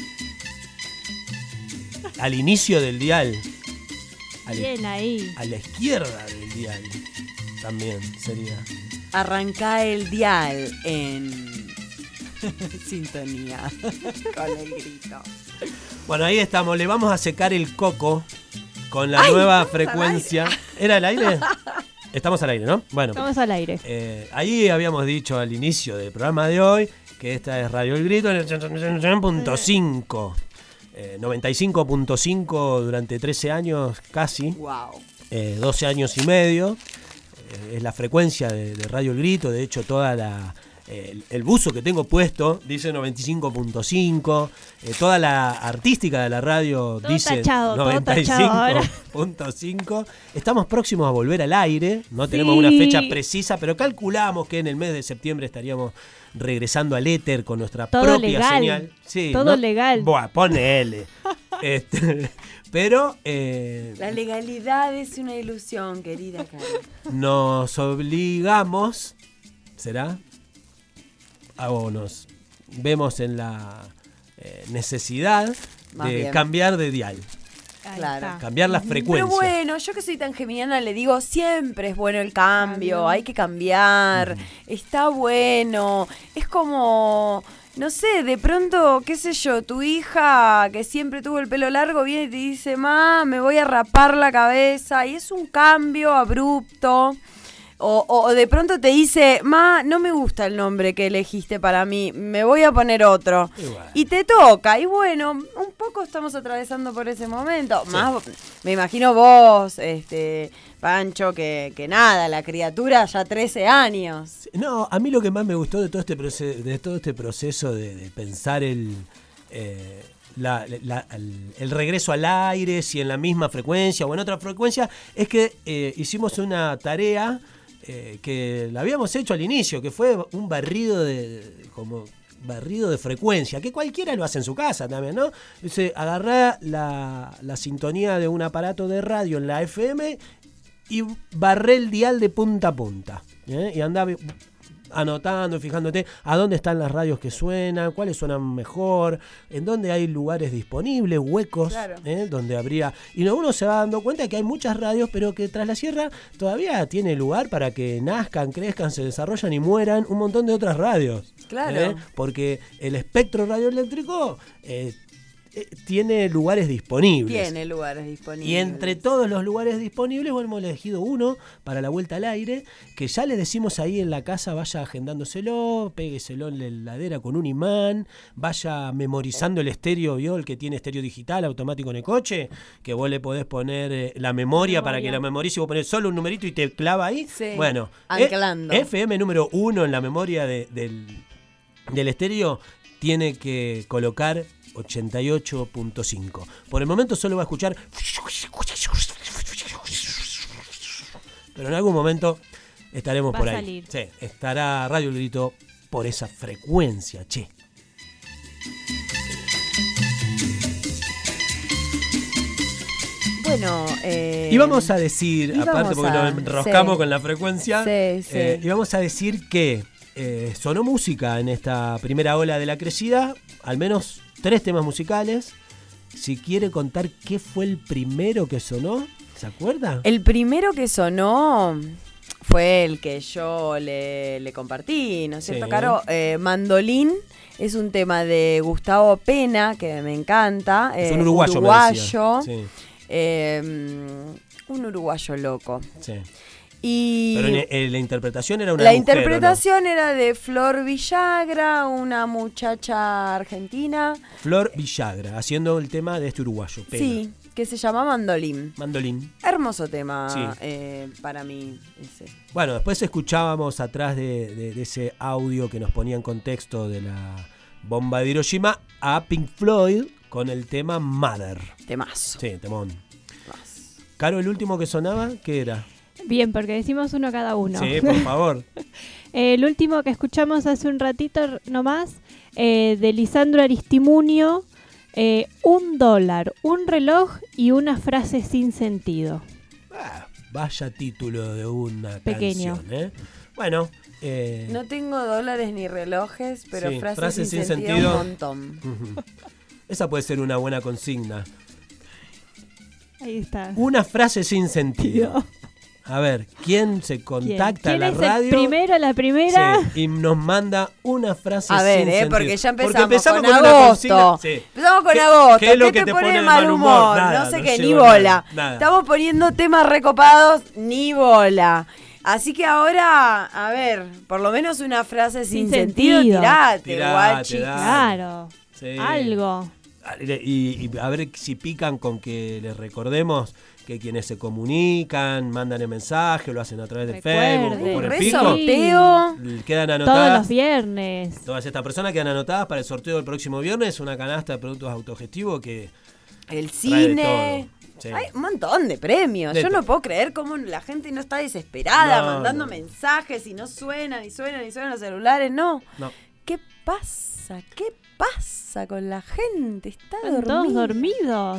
Al inicio del dial. Bien ahí. A la izquierda del dial. También sería. Arranca el dial en sintonía con el grito. Bueno, ahí estamos. Le vamos a secar el coco con la nueva frecuencia. ¿Era el aire? Estamos al aire, ¿no? Bueno. Estamos al aire. Ahí habíamos dicho al inicio del programa de hoy que esta es Radio El Grito en el 100.5. 95.5 durante 13 años casi. Wow. 12 años y medio. Es la frecuencia de Radio El Grito. De hecho, el buzo que tengo puesto dice 95.5. Toda la artística de la radio todo dice tachado, 95.5. Estamos próximos a volver al aire. No tenemos una fecha precisa, pero calculamos que en el mes de septiembre estaríamos regresando al éter con nuestra todo propia legal. señal. Sí, todo legal. Buah, ponele. Pero la legalidad es una ilusión, querida Karen. Nos obligamos, ¿será? O nos vemos en la necesidad Más de bien. cambiar de dial. Claro. Cambiar la frecuencia. Pero bueno, yo que soy tan geminiana le digo, siempre es bueno el cambio, hay que cambiar, está bueno. Es como, no sé, de pronto, qué sé yo, tu hija que siempre tuvo el pelo largo viene y te dice, ma, me voy a rapar la cabeza, y es un cambio abrupto. O de pronto te dice, ma, no me gusta el nombre que elegiste para mí, me voy a poner otro. Y te toca, y bueno, un poco estamos atravesando por ese momento. Sí. Más, me imagino vos, Pancho, que nada, la criatura ya 13 años. No, a mí lo que más me gustó de todo este proceso de pensar el regreso al aire, si en la misma frecuencia o en otra frecuencia, es que hicimos una tarea que la habíamos hecho al inicio, que fue un barrido de frecuencia, que cualquiera lo hace en su casa también, ¿no? Dice, agarrá la sintonía de un aparato de radio en la FM y barré el dial de punta a punta, y andá anotando, fijándote a dónde están las radios que suenan, cuáles suenan mejor, en dónde hay lugares disponibles, huecos, claro, donde habría... Y uno se va dando cuenta que hay muchas radios, pero que tras la sierra todavía tiene lugar para que nazcan, crezcan, se desarrollan y mueran un montón de otras radios. Claro. Porque el espectro radioeléctrico tiene lugares disponibles. Y entre todos los lugares disponibles, bueno, hemos elegido uno para la vuelta al aire, que ya le decimos ahí en la casa, vaya agendándoselo, pégueselo en la heladera con un imán, vaya memorizando el estéreo, ¿vio? El que tiene estéreo digital automático en el coche, que vos le podés poner la memoria para que la memorice, vos ponés solo un numerito y te clava ahí. Sí, bueno, anclando. FM número 1 en la memoria del estéreo tiene que colocar 88.5. Por el momento solo va a escuchar, pero en algún momento estaremos por ahí. Sí, estará Radio El Grito por esa frecuencia, che. Bueno, y vamos a decir, aparte porque nos enroscamos con la frecuencia, y vamos a decir que sonó música en esta primera ola de la crecida, al menos 3 temas musicales. Si quiere contar qué fue el primero que sonó, ¿se acuerda? El primero que sonó fue el que yo le compartí, ¿no es cierto, Caro? Mandolín, es un tema de Gustavo Pena, que me encanta. Es un uruguayo. Sí. Un uruguayo loco. Sí. Pero la interpretación era una La mujer, interpretación ¿no? Era de Flor Villagra, una muchacha argentina. Flor Villagra, haciendo el tema de este uruguayo, Pena. Sí, que se llama Mandolín. Hermoso tema, sí. Para mí. Ese. Bueno, después escuchábamos atrás de ese audio que nos ponía en contexto de la bomba de Hiroshima a Pink Floyd con el tema Mother. Temazo. Sí, temón. Caro, el último que sonaba, ¿qué era? Bien, porque decimos uno cada uno. Sí, por favor. El último que escuchamos hace un ratito nomás, de Lisandro Aristimuño, $1, un reloj y una frase sin sentido. Vaya título de una pequeño canción, Bueno. No tengo dólares ni relojes, pero sí, frases sin sentido un montón. Esa puede ser una buena consigna. Ahí está. Una frase sin sentido. A ver, ¿quién se contacta a la radio? La primera. Sí, y nos manda una frase sin sentido. A ver, porque ya empezamos con agosto. Sí. Empezamos con agosto. ¿Qué es lo que te pone de mal humor? Nada, no sé qué, ni bola. Nada. Estamos poniendo temas recopados, ni bola. Así que ahora, a ver, por lo menos una frase sin sentido, tirate, guachi. Claro. Sí. Algo. Y a ver si pican con que les recordemos que quienes se comunican, mandan el mensaje, lo hacen a través de Facebook o por el pico. Sorteo. Quedan anotadas. Todos los viernes. Todas estas personas quedan anotadas para el sorteo del próximo viernes, una canasta de productos autogestivos que... El cine. Sí. Hay un montón de premios. Yo no puedo creer cómo la gente no está desesperada mandando mensajes y no suenan y suenan y suenan los celulares. No. ¿Qué pasa? ¿Qué pasa con la gente? Están todos dormidos.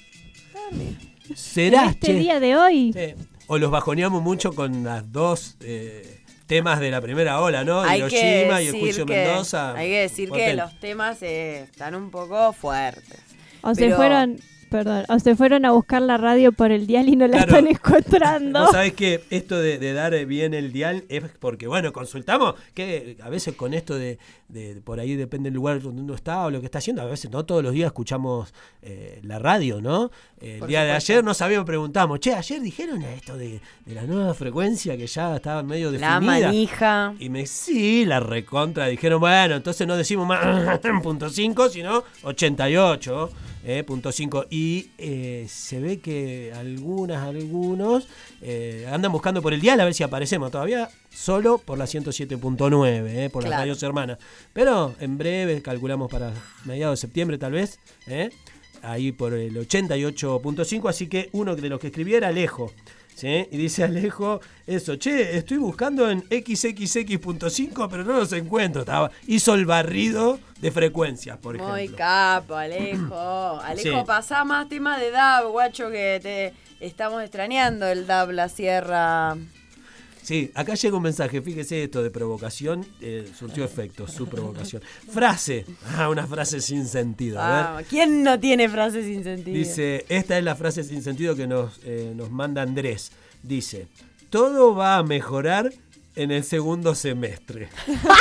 ¿Será en este día de hoy? Sí. O los bajoneamos mucho con las dos temas de la primera ola, ¿no? Hiroshima y el juicio Mendoza. Hay que decir que los temas están un poco fuertes. O se fueron a buscar la radio por el dial y no la están encontrando. ¿No sabés que esto de dar bien el dial es porque, bueno, consultamos que a veces con esto de por ahí depende del lugar donde uno está o lo que está haciendo, a veces no todos los días escuchamos la radio, ¿no? El día de ayer no sabíamos, preguntamos, ayer dijeron esto de la nueva frecuencia que ya estaba medio definida. La manija. Y sí, la recontra, dijeron, bueno, entonces no decimos más .5, sino 88. .5 y se ve que algunos andan buscando por el dial a ver si aparecemos todavía solo por la 107.9 por las radios hermanas, pero en breve calculamos para mediados de septiembre tal vez ahí por el 88.5, así que uno de los que escribiera Alejo, ¿sí? Y dice Alejo eso, estoy buscando en XXX.5 pero no los encuentro. Hizo el barrido de frecuencias, por ejemplo. Muy capo, Alejo. Sí. Pasá más temas de DAB, guacho, que te estamos extrañando el DAB, la sierra. Sí, acá llega un mensaje, fíjese esto de provocación, surtió efecto, su provocación. Frase, una frase sin sentido. A ver. ¿Quién no tiene frase sin sentido? Dice, esta es la frase sin sentido que nos manda Andrés. Dice, todo va a mejorar en el segundo semestre.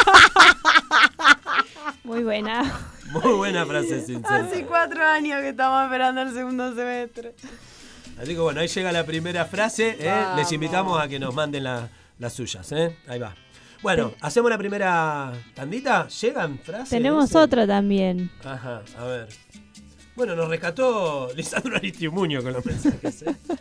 Muy buena. Muy buena frase sin sentido. Hace 4 años que estamos esperando el segundo semestre. Así que bueno, ahí llega la primera frase. Les invitamos a que nos manden las suyas. Ahí va. Bueno, hacemos la primera tandita. ¿Llegan frases? Tenemos otra también. Ajá, a ver. Bueno, nos rescató Lisandro Aristimuño con los mensajes.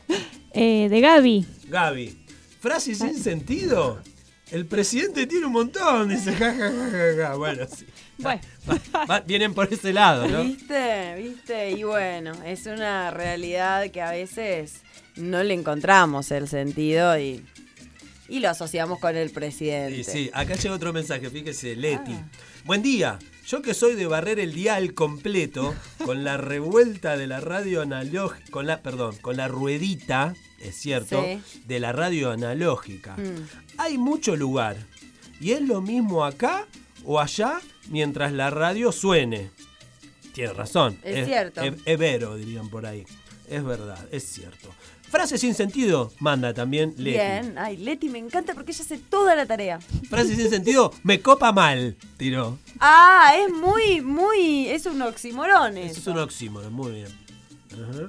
De Gaby. Gaby. Frase sin sentido. El presidente tiene un montón. Dice ja. Bueno, sí. Bueno. Vienen por ese lado, ¿no? ¿Viste? Y bueno, es una realidad que a veces no le encontramos el sentido y lo asociamos con el presidente. Y sí, acá llega otro mensaje, fíjese, Leti. Buen día, yo que soy de barrer el dial completo con la revuelta de la radio analógica, con la ruedita, es cierto, de la radio analógica. Hay mucho lugar y es lo mismo acá o allá mientras la radio suene. Tiene razón. Es cierto. Es vero, dirían por ahí. Es verdad, es cierto. Frase sin sentido, manda también Leti. Bien, Leti me encanta porque ella hace toda la tarea. Frase sin sentido, me copa mal, tiró. Es muy, es un oxímoron eso. Es un oxímoron, muy bien. Ajá.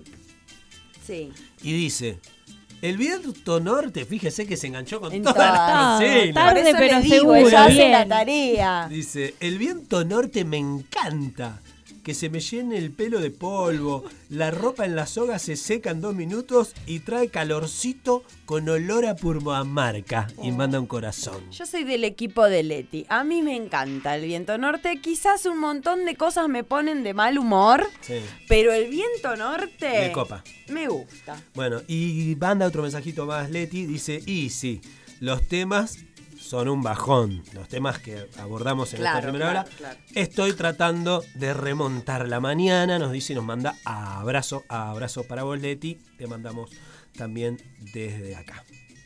Sí. Y dice, el viento norte, fíjese que se enganchó con en todas las cocinas. Tarde pero seguro, ella hace bien. la tarea. Dice, el viento norte me encanta. Que se me llene el pelo de polvo, la ropa en la soga se seca en 2 minutos y trae calorcito con olor a purmamarca. Y manda un corazón. Yo soy del equipo de Leti. A mí me encanta el viento norte. Quizás un montón de cosas me ponen de mal humor, pero el viento norte me copa. Me gusta. Bueno, y manda otro mensajito más Leti. Dice, y sí, los temas son un bajón, los temas que abordamos en esta primera hora. Claro. Estoy tratando de remontar la mañana, nos dice y nos manda abrazo para vos, Leti. Te mandamos también desde acá.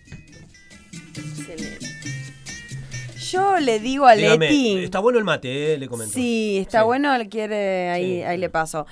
Excelente. Yo le digo a Leti. Está bueno el mate, le comento. Sí, está bueno, ahí le paso.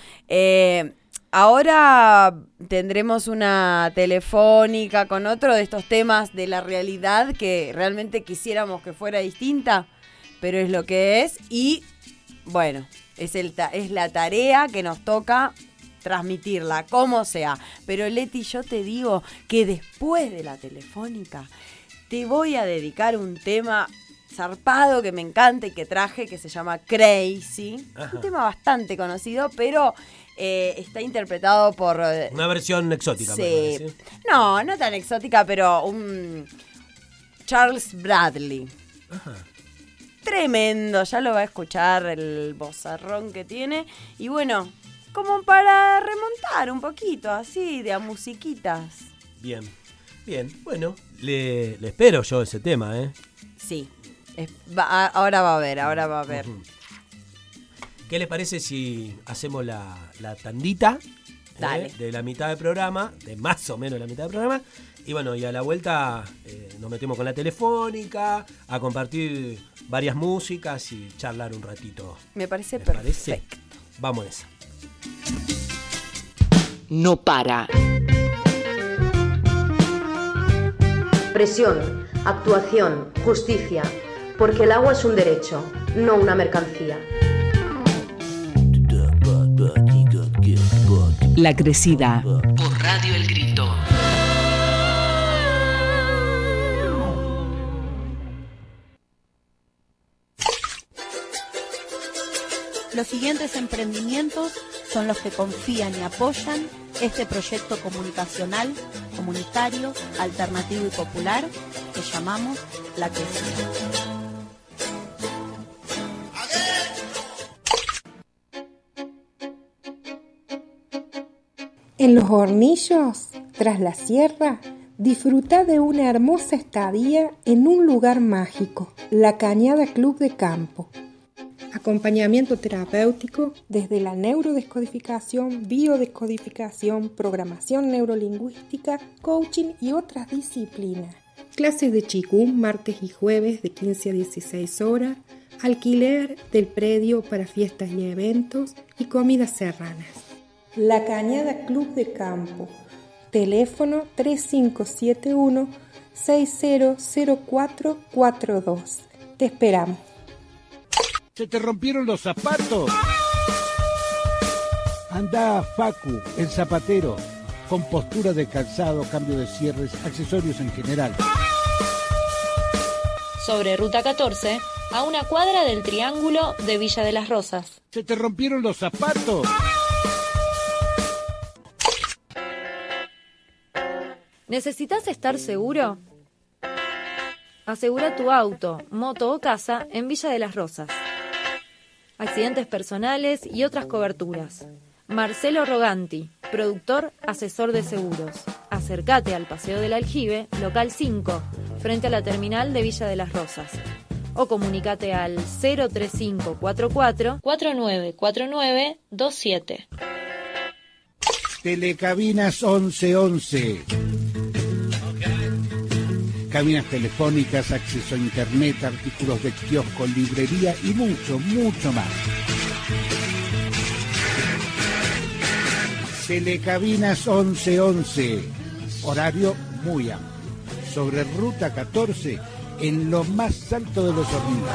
Ahora tendremos una telefónica con otro de estos temas de la realidad que realmente quisiéramos que fuera distinta, pero es lo que es y bueno, es la tarea que nos toca transmitirla, como sea. Pero Leti, yo te digo que después de la telefónica te voy a dedicar un tema zarpado que me encanta y que traje, que se llama Crazy. Ajá. Un tema bastante conocido, pero está interpretado por... Una versión exótica. Sí. No tan exótica, pero un Charles Bradley. Ajá. Tremendo, ya lo va a escuchar el vozarrón que tiene. Y bueno, como para remontar un poquito, así, de a musiquitas. Bien. Bueno, le espero yo ese tema, ¿eh? Sí. Ahora va a ver. Uh-huh. ¿Qué les parece si hacemos la tandita? Dale. De la mitad del programa, de más o menos la mitad del programa. Y bueno, y a la vuelta nos metemos con la telefónica, a compartir varias músicas y charlar un ratito. Me parece perfecto. Vamos a esa. No para. Presión, actuación, justicia, porque el agua es un derecho, no una mercancía. La Crecida, por Radio El Grito. Los siguientes emprendimientos son los que confían y apoyan este proyecto comunicacional, comunitario, alternativo y popular que llamamos La Crecida. En Los Hornillos, tras la sierra, disfruta de una hermosa estadía en un lugar mágico, La Cañada Club de Campo. Acompañamiento terapéutico desde la neurodescodificación, biodescodificación, programación neurolingüística, coaching y otras disciplinas. Clases de Qigong martes y jueves de 15 a 16 horas, alquiler del predio para fiestas y eventos y comidas serranas. La Cañada Club de Campo. Teléfono 3571-600442. Te esperamos. ¿Se te rompieron los zapatos? Anda a Facu, el zapatero, con postura de calzado, cambio de cierres, accesorios en general. Sobre Ruta 14, a una cuadra del Triángulo de Villa de las Rosas. ¿Se te rompieron los zapatos? ¿Necesitas estar seguro? Asegura tu auto, moto o casa en Villa de las Rosas. Accidentes personales y otras coberturas. Marcelo Roganti, productor, asesor de seguros. Acércate al Paseo del Aljibe, local 5, frente a la terminal de Villa de las Rosas. O comunicate al 03544 494927. Telecabinas 1111. Cabinas telefónicas, acceso a internet, artículos de kiosco, librería y mucho, mucho más. Telecabinas 1111. Horario muy amplio. Sobre Ruta 14, en lo más alto de Los Hornillos.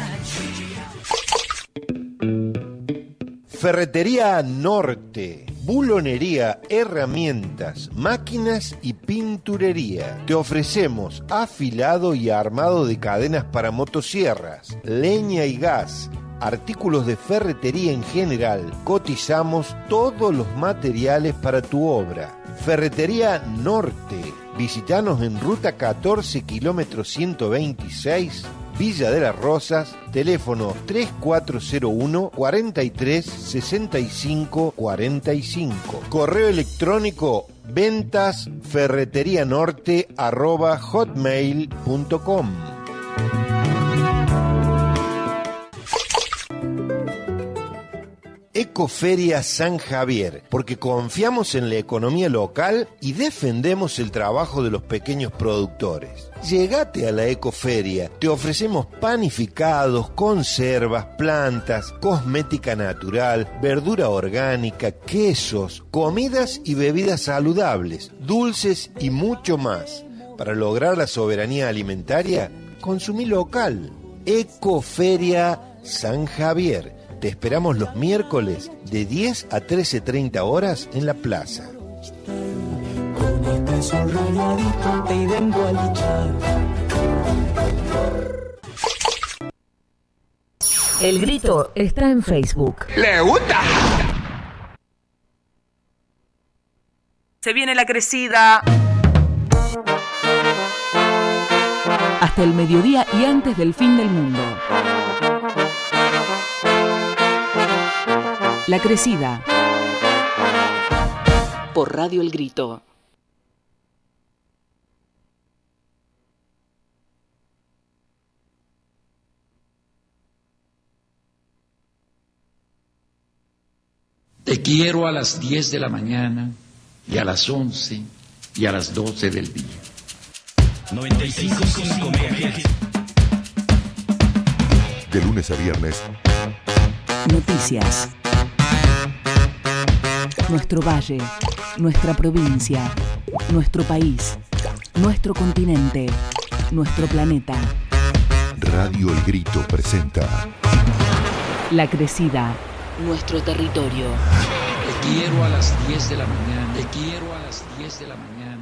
Ferretería Norte. Bulonería, herramientas, máquinas y pinturería. Te ofrecemos afilado y armado de cadenas para motosierras, leña y gas, artículos de ferretería en general. Cotizamos todos los materiales para tu obra. Ferretería Norte. Visítanos en Ruta 14, kilómetro 126, Villa de las Rosas, teléfono 3401 43 65 45. Correo electrónico ventasferreterianorte@hotmail.com. Ecoferia San Javier, porque confiamos en la economía local y defendemos el trabajo de los pequeños productores. Llegate a la Ecoferia, te ofrecemos panificados, conservas, plantas, cosmética natural, verdura orgánica, quesos, comidas y bebidas saludables, dulces y mucho más. Para lograr la soberanía alimentaria, consumí local. Ecoferia San Javier. Te esperamos los miércoles de 10 a 13:30 horas en la plaza. Con este sol rayadito te vengo a luchar. El Grito está en Facebook. ¿Le gusta? Se viene la crecida. Hasta el mediodía y antes del fin del mundo. La crecida. Por Radio El Grito. Te quiero a las 10 de la mañana y a las 11 y a las 12 del día. 95.5 MHz. De lunes a viernes. Noticias. Nuestro valle, nuestra provincia, nuestro país, nuestro continente, nuestro planeta. Radio El Grito presenta La crecida. Nuestro territorio. Te quiero a las 10 de la mañana. Te quiero a las 10 de la mañana.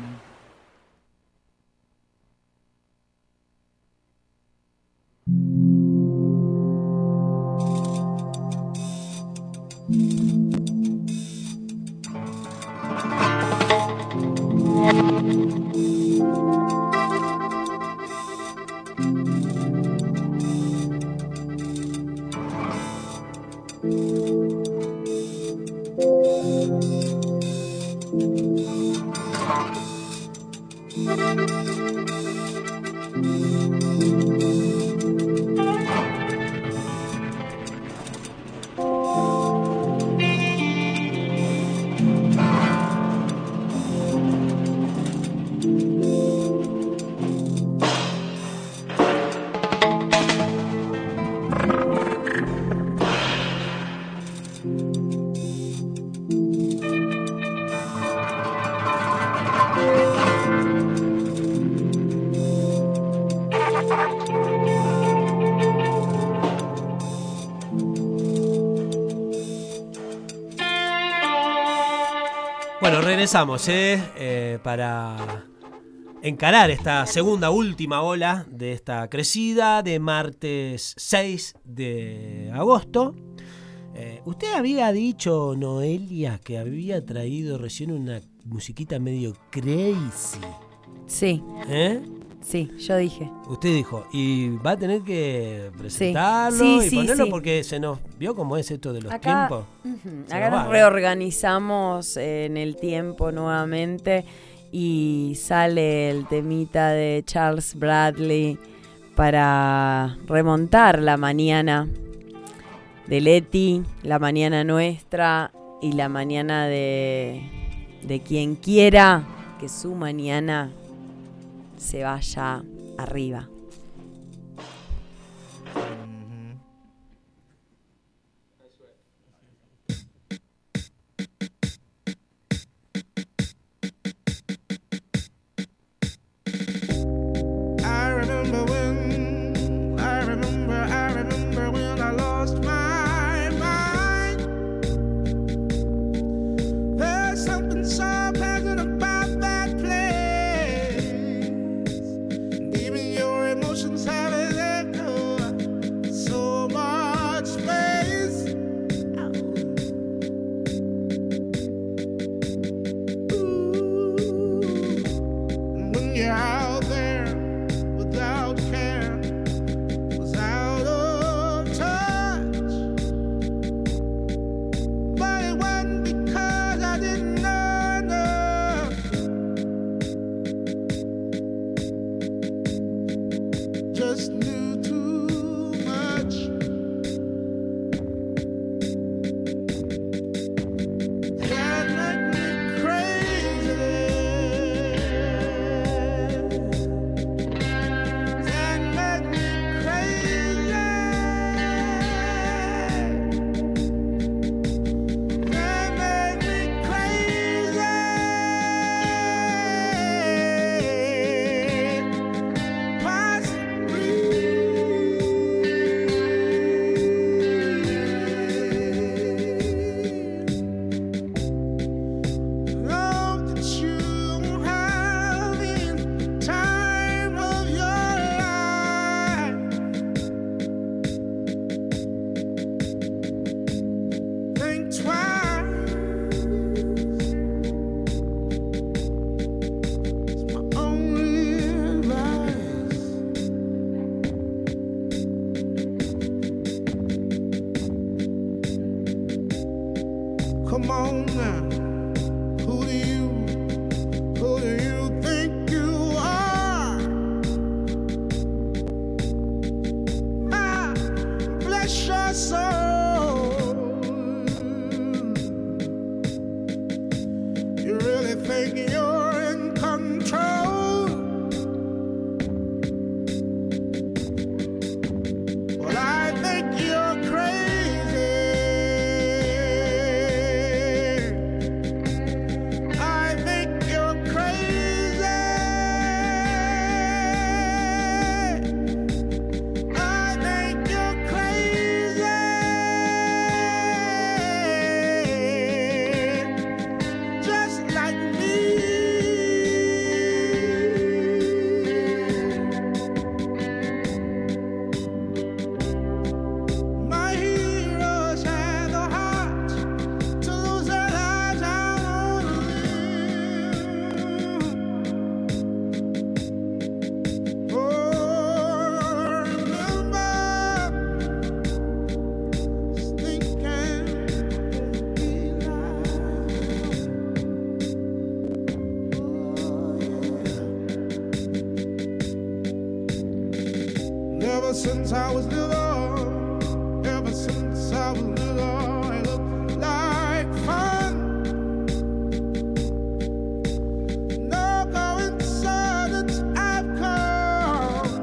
Bueno, regresamos para encarar esta segunda, última ola de esta crecida de martes 6 de agosto. Usted había dicho, Noelia, que había traído recién una musiquita medio crazy. Sí. Sí, yo dije. Usted dijo, y va a tener que presentarlo y ponerlo porque se nos vio cómo es esto de los tiempos. Acá nos reorganizamos en el tiempo nuevamente y sale el temita de Charles Bradley para remontar la mañana de Leti, la mañana nuestra y la mañana de quien quiera que su mañana se vaya arriba. I remember when I lost my mind. There's something so pleasant about that place. Even your think you're in control, well, I think you're crazy. I think you're crazy. I think you're crazy. Just like me. My heroes had the heart to lose their lives out on a limb. Oh, remember, stinking be Ever since I was little, ever since I was little, it looked like fun. No coincidence I've come,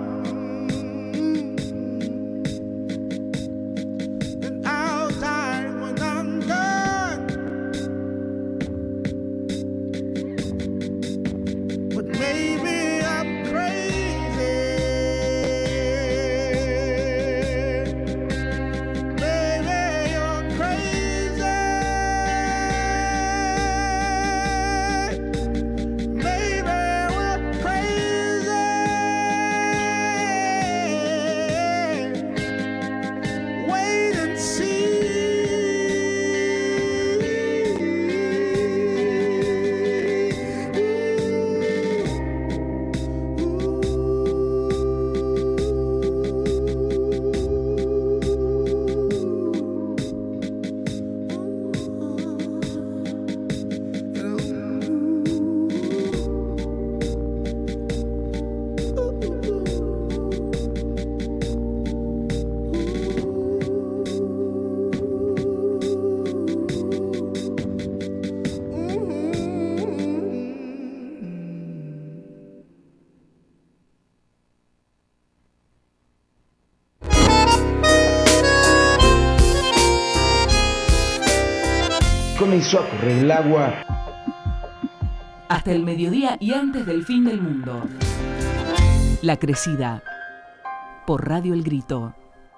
and I'll die when I'm done. But maybe I'm crazy. Baby, you're crazy. Maybe we're crazy. Wait and see. Comenzó a correr el agua. Hasta el mediodía y antes del fin del mundo. La Crecida. Por Radio El Grito.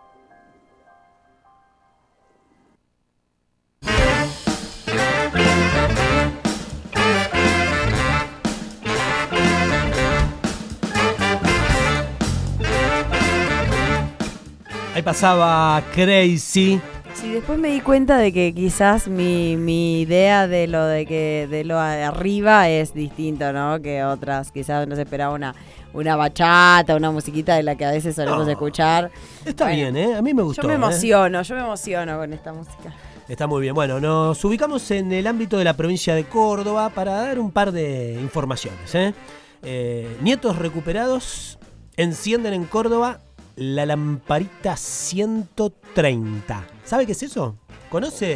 Ahí pasaba Crazy. Sí, después me di cuenta de que quizás mi idea de lo de arriba es distinto, ¿no? Que otras. Quizás no se esperaba una bachata, una musiquita de la que a veces solemos escuchar. Está bien, ¿eh? A mí me gustó. Yo me emociono con esta música. Está muy bien. Bueno, nos ubicamos en el ámbito de la provincia de Córdoba para dar un par de informaciones, nietos recuperados encienden en Córdoba la lamparita 130. ¿Sabe qué es eso? ¿Conoce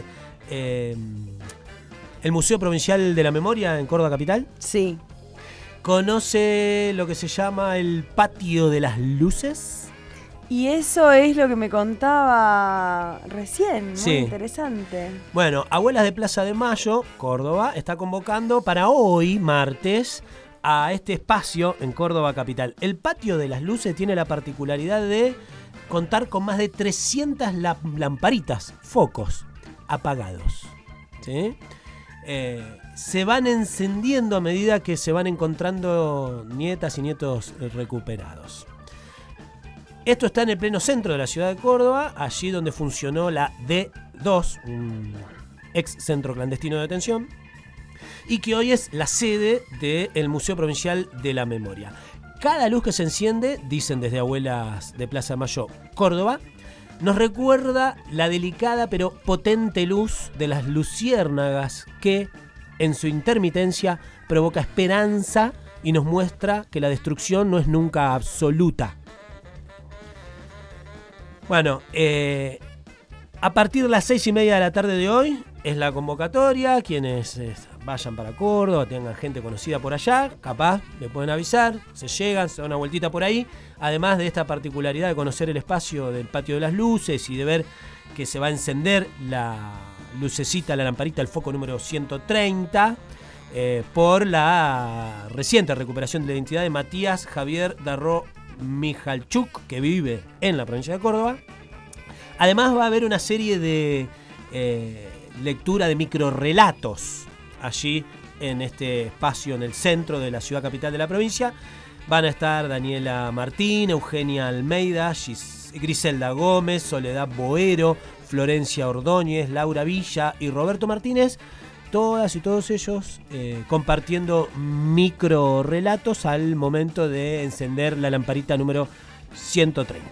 el Museo Provincial de la Memoria en Córdoba Capital? Sí. ¿Conoce lo que se llama el Patio de las Luces? Y eso es lo que me contaba recién, muy Sí. interesante. Bueno, Abuelas de Plaza de Mayo, Córdoba, está convocando para hoy, martes, a este espacio en Córdoba Capital. El Patio de las Luces tiene la particularidad de contar con más de 300 lamparitas, focos, apagados. ¿Sí? Se van encendiendo a medida que se van encontrando nietas y nietos recuperados. Esto está en el pleno centro de la ciudad de Córdoba, allí donde funcionó la D2, un ex centro clandestino de detención, y que hoy es la sede del Museo Provincial de la Memoria. Cada luz que se enciende, dicen desde Abuelas de Plaza de Mayo, Córdoba, nos recuerda la delicada pero potente luz de las luciérnagas que, en su intermitencia, provoca esperanza y nos muestra que la destrucción no es nunca absoluta. Bueno, a partir de las 6:30 de la tarde de hoy, es la convocatoria. Quienes vayan para Córdoba, tengan gente conocida por allá, capaz me pueden avisar, se llegan, se dan una vueltita por ahí. Además de esta particularidad de conocer el espacio del Patio de las Luces y de ver que se va a encender la lucecita, la lamparita, el foco número 130, por la reciente recuperación de la identidad de Matías Javier Darro Mijalchuk, que vive en la provincia de Córdoba. Además va a haber una serie de lectura de microrrelatos allí en este espacio en el centro de la ciudad capital de la provincia. Van a estar Daniela Martín, Eugenia Almeida, Griselda Gómez, Soledad Boero, Florencia Ordóñez, Laura Villa y Roberto Martínez, todas y todos ellos compartiendo microrrelatos al momento de encender la lamparita número 130.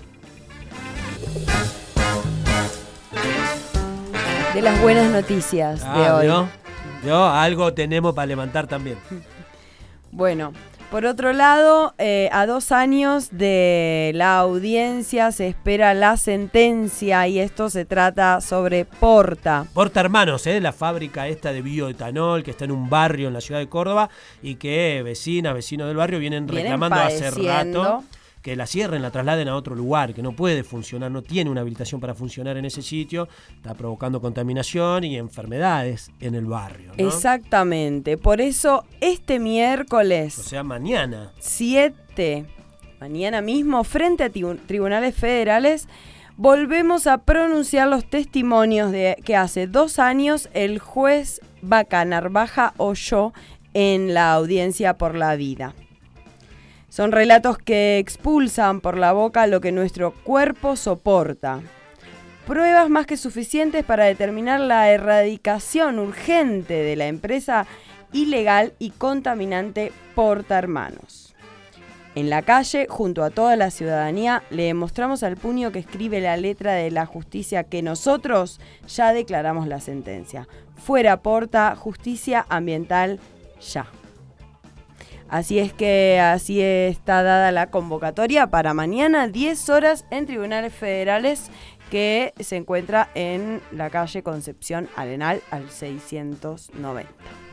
De las buenas noticias de hoy. ¿Vio? Algo tenemos para levantar también. Bueno, por otro lado, a 2 años de la audiencia se espera la sentencia y esto se trata sobre Porta. Porta Hermanos, la fábrica esta de bioetanol que está en un barrio en la ciudad de Córdoba y que vecinos del barrio vienen reclamando hace rato que la cierren, la trasladen a otro lugar, que no puede funcionar, no tiene una habilitación para funcionar en ese sitio, está provocando contaminación y enfermedades en el barrio, ¿no? Exactamente, por eso este miércoles, o sea, mañana 7, mañana mismo, frente a tribunales federales, volvemos a pronunciar los testimonios de que hace 2 años el juez Vaca Narvaja oyó en la audiencia por la vida. Son relatos que expulsan por la boca lo que nuestro cuerpo soporta. Pruebas más que suficientes para determinar la erradicación urgente de la empresa ilegal y contaminante Porta Hermanos. En la calle, junto a toda la ciudadanía, le mostramos al puño que escribe la letra de la justicia que nosotros ya declaramos la sentencia. Fuera Porta, justicia ambiental ya. Así es que así está dada la convocatoria para mañana, 10 horas, en tribunales federales que se encuentra en la calle Concepción Arenal al 690.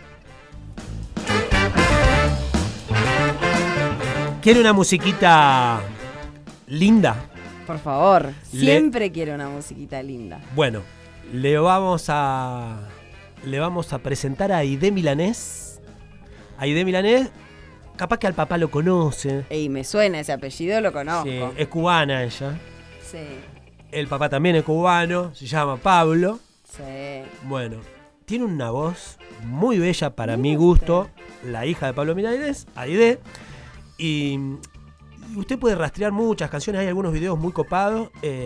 ¿Quiere una musiquita linda? Por favor, siempre quiero una musiquita linda. Bueno, le vamos a presentar a Aide Milanés. Aide Milanés, capaz que al papá lo conoce. Y me suena ese apellido, lo conozco. Sí, es cubana ella. Sí. El papá también es cubano, se llama Pablo. Sí. Bueno, tiene una voz muy bella para mi gusto, la hija de Pablo Milanés, Aide. Y usted puede rastrear muchas canciones, hay algunos videos muy copados.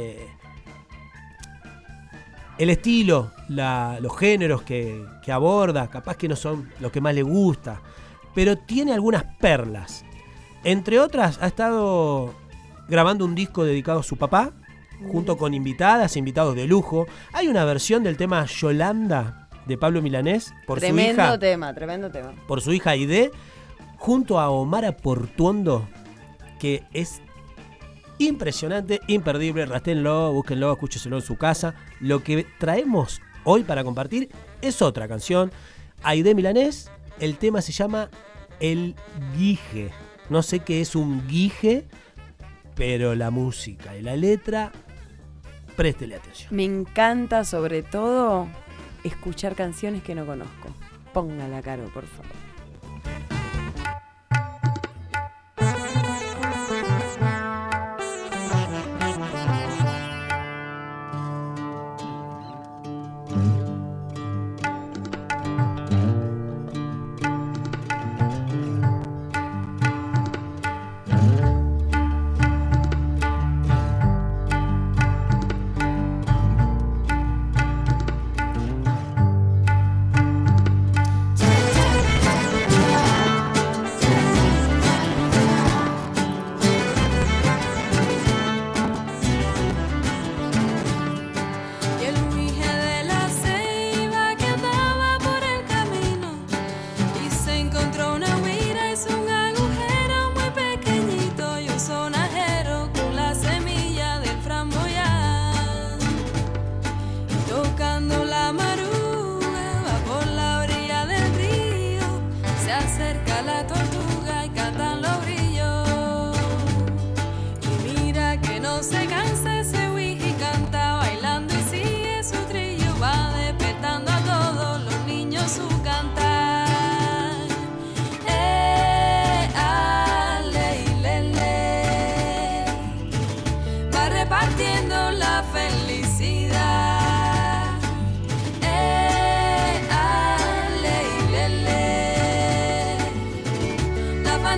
El estilo, los géneros que aborda, capaz que no son los que más le gusta, pero tiene algunas perlas. Entre otras, ha estado grabando un disco dedicado a su papá, junto con invitadas e invitados de lujo. Hay una versión del tema Yolanda de Pablo Milanés por su hija. Tremendo tema. Por su hija Aide, junto a Omara Portuondo, que es impresionante, imperdible. Rastréenlo, búsquenlo, escúcheselo en su casa. Lo que traemos hoy para compartir es otra canción. Aide Milanés, el tema se llama El Guije. No sé qué es un guije, pero la música y la letra, préstele atención. Me encanta sobre todo escuchar canciones que no conozco. Póngala, Caro, por favor.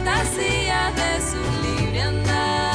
fantasía de su libre andar.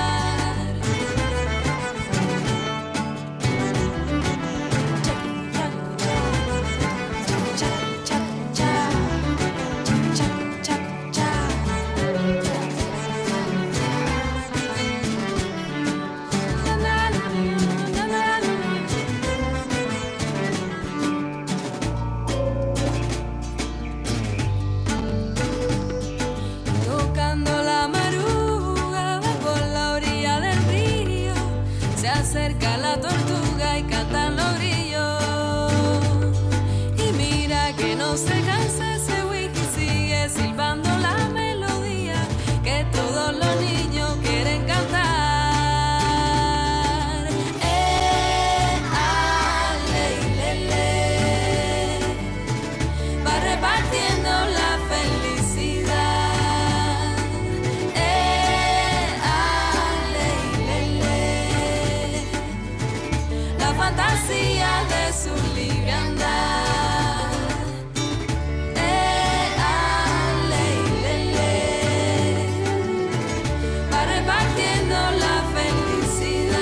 Acerca la tortuga y cantan los grillos. Y mira que no se cansa ese wiki, sigue silbando la melodía que todos los niños quieren cantar. Ale, le, le. Va repartiendo la felicidad. Fantasía de su libre andar. Ale, le, le. Va repartiendo la felicidad.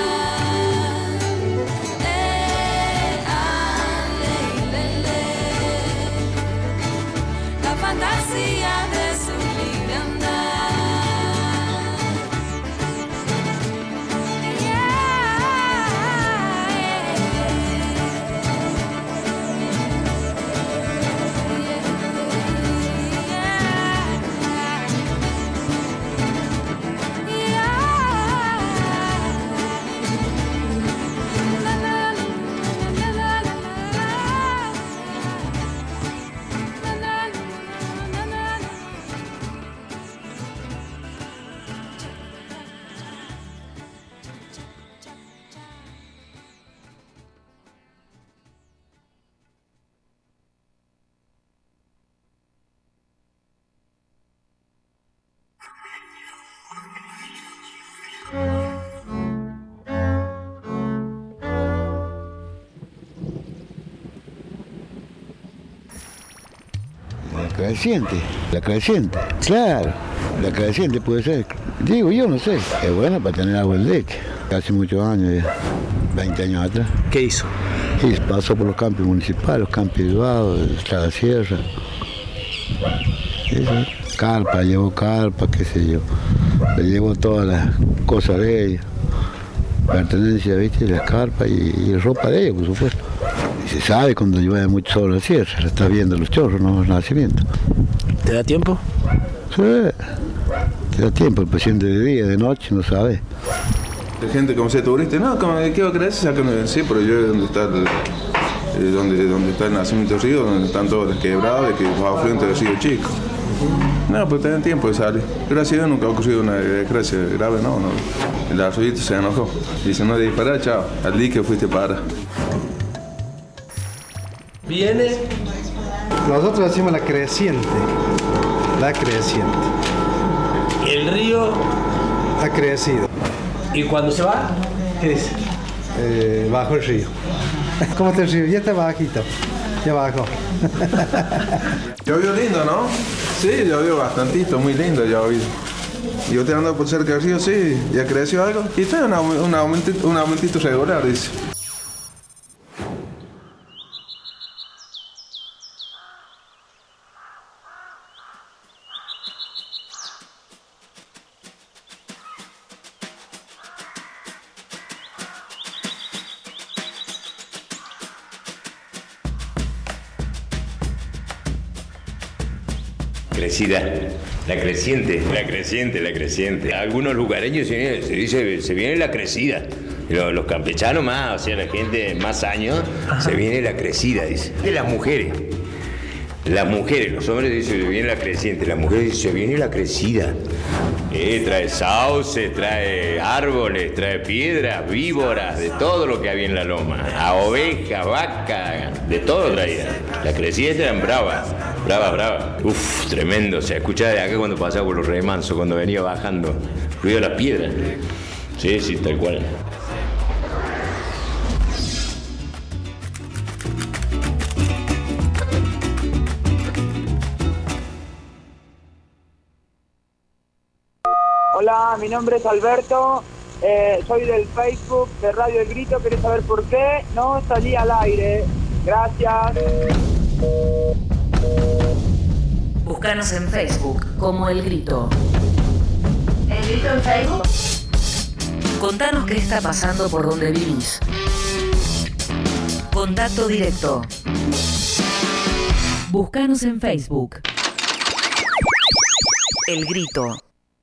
Ale, le, le. La fantasía de su libre andar. La creciente, claro, la creciente puede ser, digo yo, no sé, es buena para tener agua en leche. Hace muchos años, 20 años atrás. ¿Qué hizo? Y pasó por los campos municipales, los campos privados, la sierra. Eso, carpa, llevó carpa, qué sé yo, le llevó todas las cosas de ella, pertenencia, viste, las carpas y ropa de ella, por supuesto. Y se sabe cuando llueve mucho sobre la sierra, la estás viendo los chorros, no los nacimientos. ¿Te da tiempo? Sí, te da tiempo, el paciente de día, de noche, no sabe. La gente como se turista, no, ¿qué va a creer? Sí, pero yo donde está donde está el nacimiento del río, donde están todas las quebradas, que va frente del río Chico. No, pero tienen tiempo de salir. Gracias a Dios nunca ha ocurrido una desgracia grave, no. El arroyito se enojó. Dice, no de disparar, chao, al día que fuiste para. Viene. Nosotros decimos la creciente. La creciente. El río ha crecido. ¿Y cuando se va? ¿Qué dice? Bajo el río. ¿Cómo está el río? Ya está bajito. Ya bajó. Llovió lindo, ¿no? Sí, llovió bastantito, muy lindo llovió. Yo te ando por cerca del río, sí, ya creció algo. Y está un aumentito regular, dice. Crecida, la creciente. Algunos lugareños se dice, se viene la crecida. Los campechanos más, o sea, la gente más años, se viene la crecida, dice. De las mujeres, los hombres dicen, se viene la creciente, las mujeres dicen, se viene la crecida. Trae sauces, trae árboles, trae piedras, víboras, de todo lo que había en la loma. A oveja, vaca, de todo traía. La crecida eran bravas. Uf, tremendo. Se escuchaba de acá cuando pasaba por los remansos, cuando venía bajando. Ruido de las piedras. Sí, tal cual. Hola, mi nombre es Alberto, soy del Facebook de Radio El Grito. ¿Querés saber por qué? No salí al aire. Gracias. Búscanos en Facebook como El Grito. ¿El Grito en Facebook? Contanos qué está pasando por donde vivís. Contacto directo. Búscanos en Facebook. El Grito.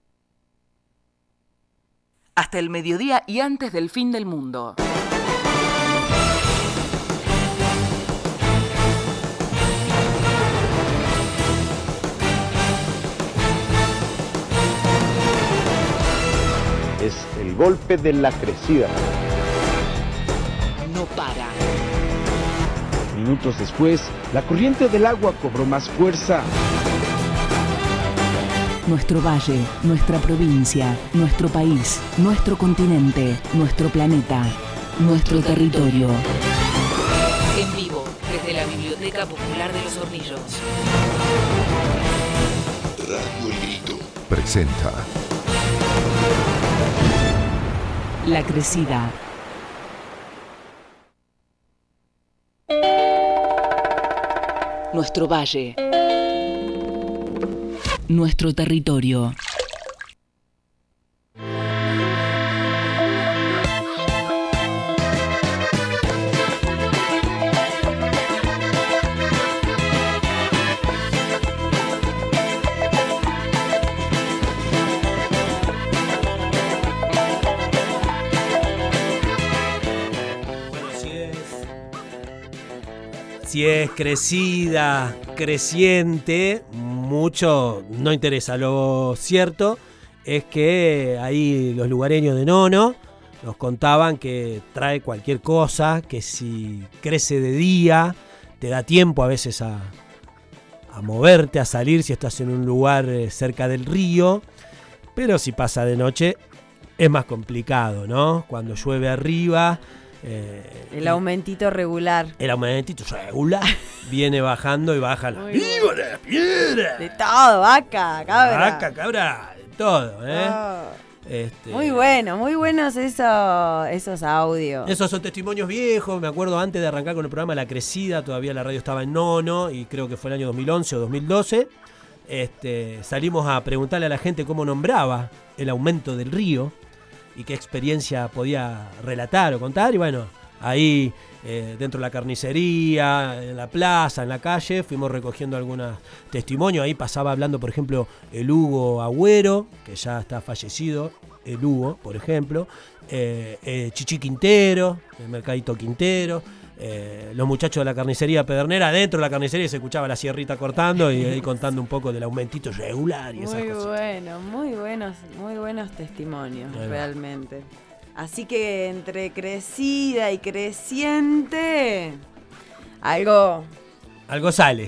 Hasta el mediodía y antes del fin del mundo. Es el golpe de la crecida. No para. Minutos después, la corriente del agua cobró más fuerza. Nuestro valle, nuestra provincia, nuestro país, nuestro continente, nuestro planeta, nuestro territorio. En vivo, desde la Biblioteca Popular de Los Hornillos. Radio El Grito presenta La Crecida. Nuestro valle. Nuestro territorio. Si es crecida, creciente, mucho no interesa. Lo cierto es que ahí los lugareños de Nono nos contaban que trae cualquier cosa, que si crece de día, te da tiempo a veces a moverte, a salir si estás en un lugar cerca del río, pero si pasa de noche es más complicado, ¿no? Cuando llueve arriba... el aumentito regular. El aumentito regular viene bajando y baja la piedra. De todo, vaca, cabra. Vaca, cabra, de todo, ¿eh? Oh. Muy buenos esos audios. Esos son testimonios viejos. Me acuerdo antes de arrancar con el programa La Crecida, todavía la radio estaba en Nono y creo que fue el año 2011 o 2012. Salimos a preguntarle a la gente cómo nombraba el aumento del río y qué experiencia podía relatar o contar. Y bueno, ahí dentro de la carnicería, en la plaza, en la calle, fuimos recogiendo algunos testimonios. Ahí pasaba hablando, por ejemplo, el Hugo Agüero, que ya está fallecido, el Hugo, por ejemplo, Chichi Quintero, el Mercadito Quintero, los muchachos de la carnicería Pedernera. Dentro de la carnicería se escuchaba la sierrita cortando y ahí contando un poco del aumentito regular y esas cosas. Muy buenos testimonios, realmente. Así que entre crecida y creciente, algo sale.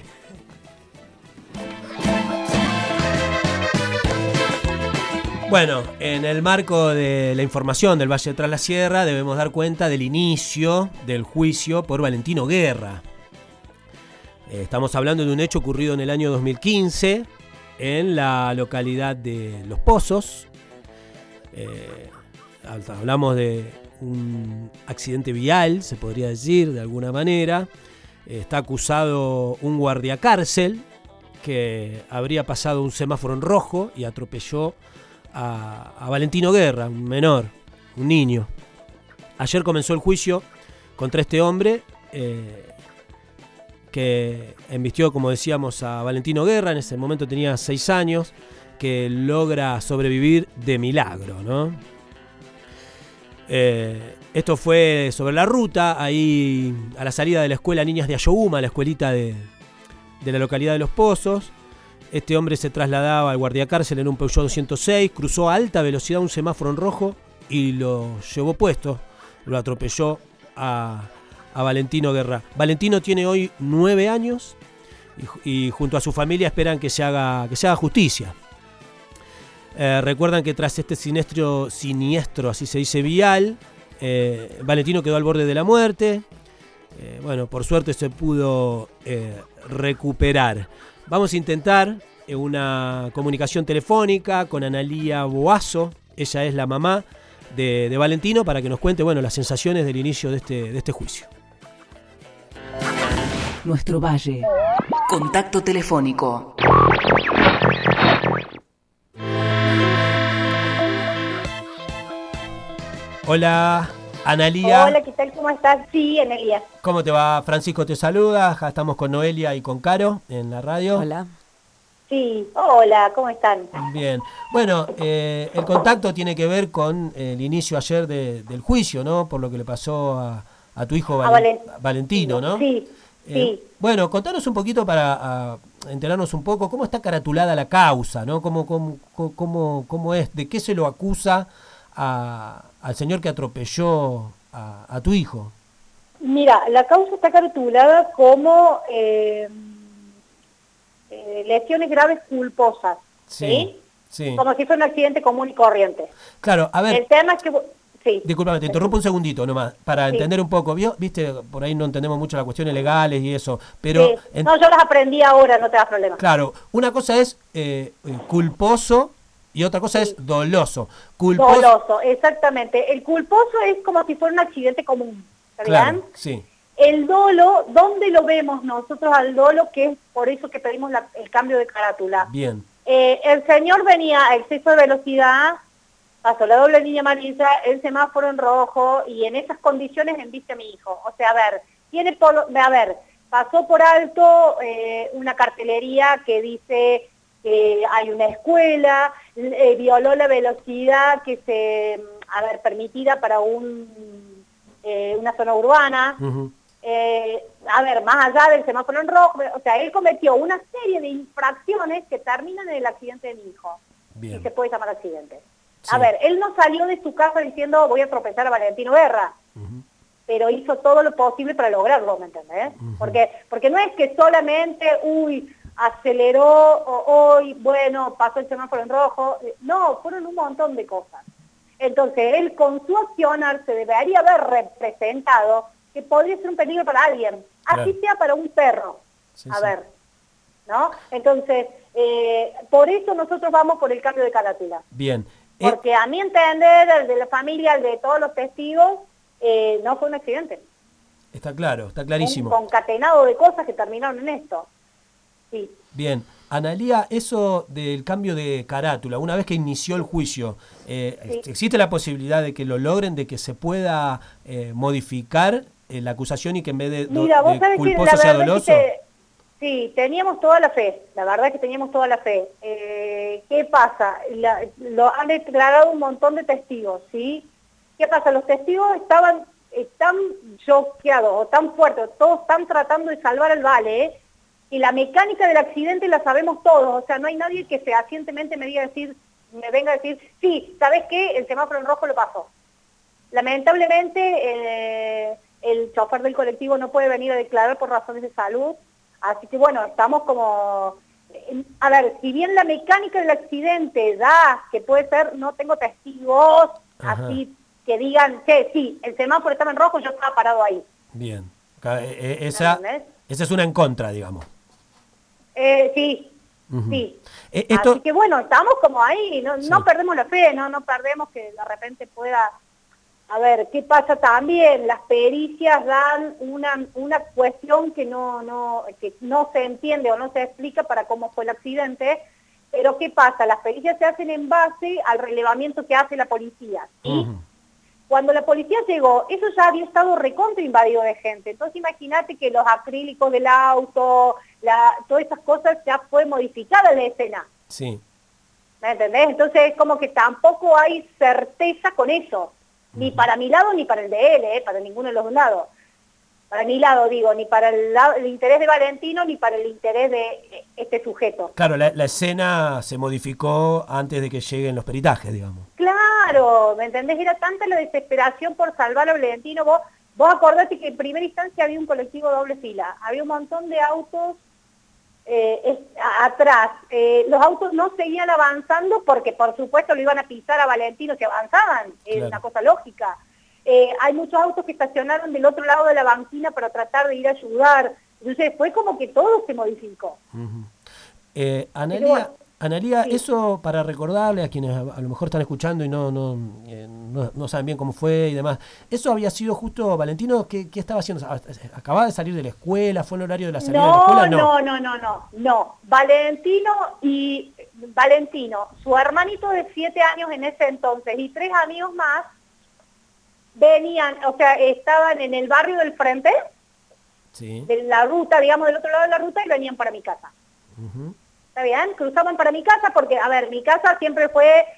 Bueno, en el marco de la información del Valle de Tras la Sierra debemos dar cuenta del inicio del juicio por Valentino Guerra. Estamos hablando de un hecho ocurrido en el año 2015 en la localidad de Los Pozos. Hablamos de un accidente vial, se podría decir de alguna manera. Está acusado un guardiacárcel que habría pasado un semáforo en rojo y atropelló a Valentino Guerra, un menor, un niño. Ayer comenzó el juicio contra este hombre que embistió, como decíamos, a Valentino Guerra. En ese momento tenía 6 años, que logra sobrevivir de milagro, ¿no? Esto fue sobre la ruta, ahí a la salida de la escuela Niñas de Ayohuma, la escuelita de la localidad de Los Pozos. Este hombre se trasladaba al guardiacárcel en un Peugeot 206, cruzó a alta velocidad un semáforo en rojo y lo llevó puesto, lo atropelló a Valentino Guerra. Valentino tiene hoy 9 años y junto a su familia esperan que se haga justicia. Recuerdan que tras este siniestro, así se dice, vial, Valentino quedó al borde de la muerte. Bueno, por suerte se pudo recuperar. Vamos a intentar una comunicación telefónica con Analía Boazo. Ella es la mamá de Valentino, para que nos cuente, bueno, las sensaciones del inicio de este juicio. Nuestro Valle. Contacto telefónico. Hola, Analía. Hola, ¿qué tal? ¿Cómo estás? Sí, Analía. ¿Cómo te va? Francisco te saluda. Acá estamos con Noelia y con Caro en la radio. Hola. Sí, hola, ¿cómo están? Bien. Bueno, el contacto tiene que ver con el inicio ayer del juicio, ¿no? Por lo que le pasó a tu hijo Valentino, ¿no? Sí, sí. Bueno, contanos un poquito para enterarnos un poco cómo está caratulada la causa, ¿no? ¿Cómo es? ¿De qué se lo acusa al señor que atropelló a tu hijo? Mira, la causa está caratulada como lesiones graves culposas, ¿sí? Sí. Como si fuera un accidente común y corriente. Claro, a ver. El tema es que... Sí. Disculpame, te interrumpo un segundito nomás, para entender un poco. Viste, por ahí no entendemos mucho las cuestiones legales y eso, pero... Sí. No, yo las aprendí ahora, no te das problema. Claro, una cosa es culposo y otra cosa es doloso. Doloso, exactamente. El culposo es como si fuera un accidente común, ¿verdad? Claro, sí. El dolo, ¿dónde lo vemos nosotros al dolo? Que es por eso que pedimos el cambio de carátula. Bien. El señor venía a exceso de velocidad, pasó la doble línea amarilla, el semáforo en rojo, y en esas condiciones embiste a mi hijo. O sea, pasó por alto una cartelería que dice que hay una escuela, violó la velocidad que permitida para una zona urbana. Uh-huh. Más allá del semáforo en rojo, o sea, él cometió una serie de infracciones que terminan en el accidente de mi hijo. Bien. Y se puede llamar accidente. Sí. Él no salió de su casa diciendo voy a tropezar a Valentino Guerra, pero hizo todo lo posible para lograrlo, ¿me entendés? Porque no es que solamente, aceleró, pasó el semáforo en rojo, no, fueron un montón de cosas. Entonces, él con su accionar se debería haber representado que podría ser un peligro para alguien, así sea para un perro. Sí, ¿no? Entonces, por eso nosotros vamos por el cambio de carátula. Bien. Porque a mi entender, el de la familia, el de todos los testigos, no fue un accidente. Está claro, está clarísimo. Un concatenado de cosas que terminaron en esto. Sí. Bien. Analía, eso del cambio de carátula, una vez que inició el juicio, ¿existe la posibilidad de que lo logren, de que se pueda modificar la acusación y que en vez de culposo sea doloso? Sí, teníamos toda la fe, la verdad que teníamos toda la fe. ¿Qué pasa? Lo han declarado un montón de testigos, ¿sí? ¿Qué pasa? Los testigos están choqueados o tan fuertes, todos están tratando de salvar al Vale, y la mecánica del accidente la sabemos todos, o sea, no hay nadie que fehacientemente me venga a decir, sí, ¿sabes qué? El semáforo en rojo lo pasó. Lamentablemente, el chofer del colectivo no puede venir a declarar por razones de salud. Así que bueno, estamos como... si bien la mecánica del accidente da que puede ser, no tengo testigos, así que digan, sí, el semáforo estaba en rojo, yo estaba parado ahí. Bien. Esa es una en contra, digamos. Sí, uh-huh. Sí. Así que bueno, estamos como ahí, no perdemos la fe, no perdemos que de repente pueda... ¿qué pasa también? Las pericias dan una cuestión que no se entiende o no se explica para cómo fue el accidente, pero ¿qué pasa? Las pericias se hacen en base al relevamiento que hace la policía, ¿sí? Uh-huh. Cuando la policía llegó, eso ya había estado recontra invadido de gente, entonces imagínate que los acrílicos del auto, todas esas cosas ya fue modificada la escena. Sí. ¿Me entendés? Entonces es como que tampoco hay certeza con eso. Ni para mi lado ni para el de él, para ninguno de los dos lados. Para mi lado, digo, ni para el interés de Valentino ni para el interés de este sujeto. Claro, la escena se modificó antes de que lleguen los peritajes, digamos. Claro, ¿me entendés? Era tanta la desesperación por salvar a Valentino. Vos acordate que en primera instancia había un colectivo doble fila. Había un montón de autos atrás. Los autos no seguían avanzando porque por supuesto lo iban a pisar a Valentino si avanzaban, es una cosa lógica. Hay muchos autos que estacionaron del otro lado de la banquina para tratar de ir a ayudar, entonces fue como que todo se modificó. Uh-huh. Analía, sí. eso para recordarle a quienes a lo mejor están escuchando y no saben bien cómo fue y demás, ¿eso había sido justo Valentino? ¿Qué estaba haciendo? ¿Acababa de salir de la escuela? ¿Fue el horario de la salida de la escuela? No. Valentino, su hermanito de 7 años en ese entonces y 3 amigos más venían, o sea, estaban en el barrio del frente, sí, de la ruta, digamos, del otro lado de la ruta, y venían para mi casa. Uh-huh. ¿Está bien? Cruzaban para mi casa porque, a ver, mi casa siempre fue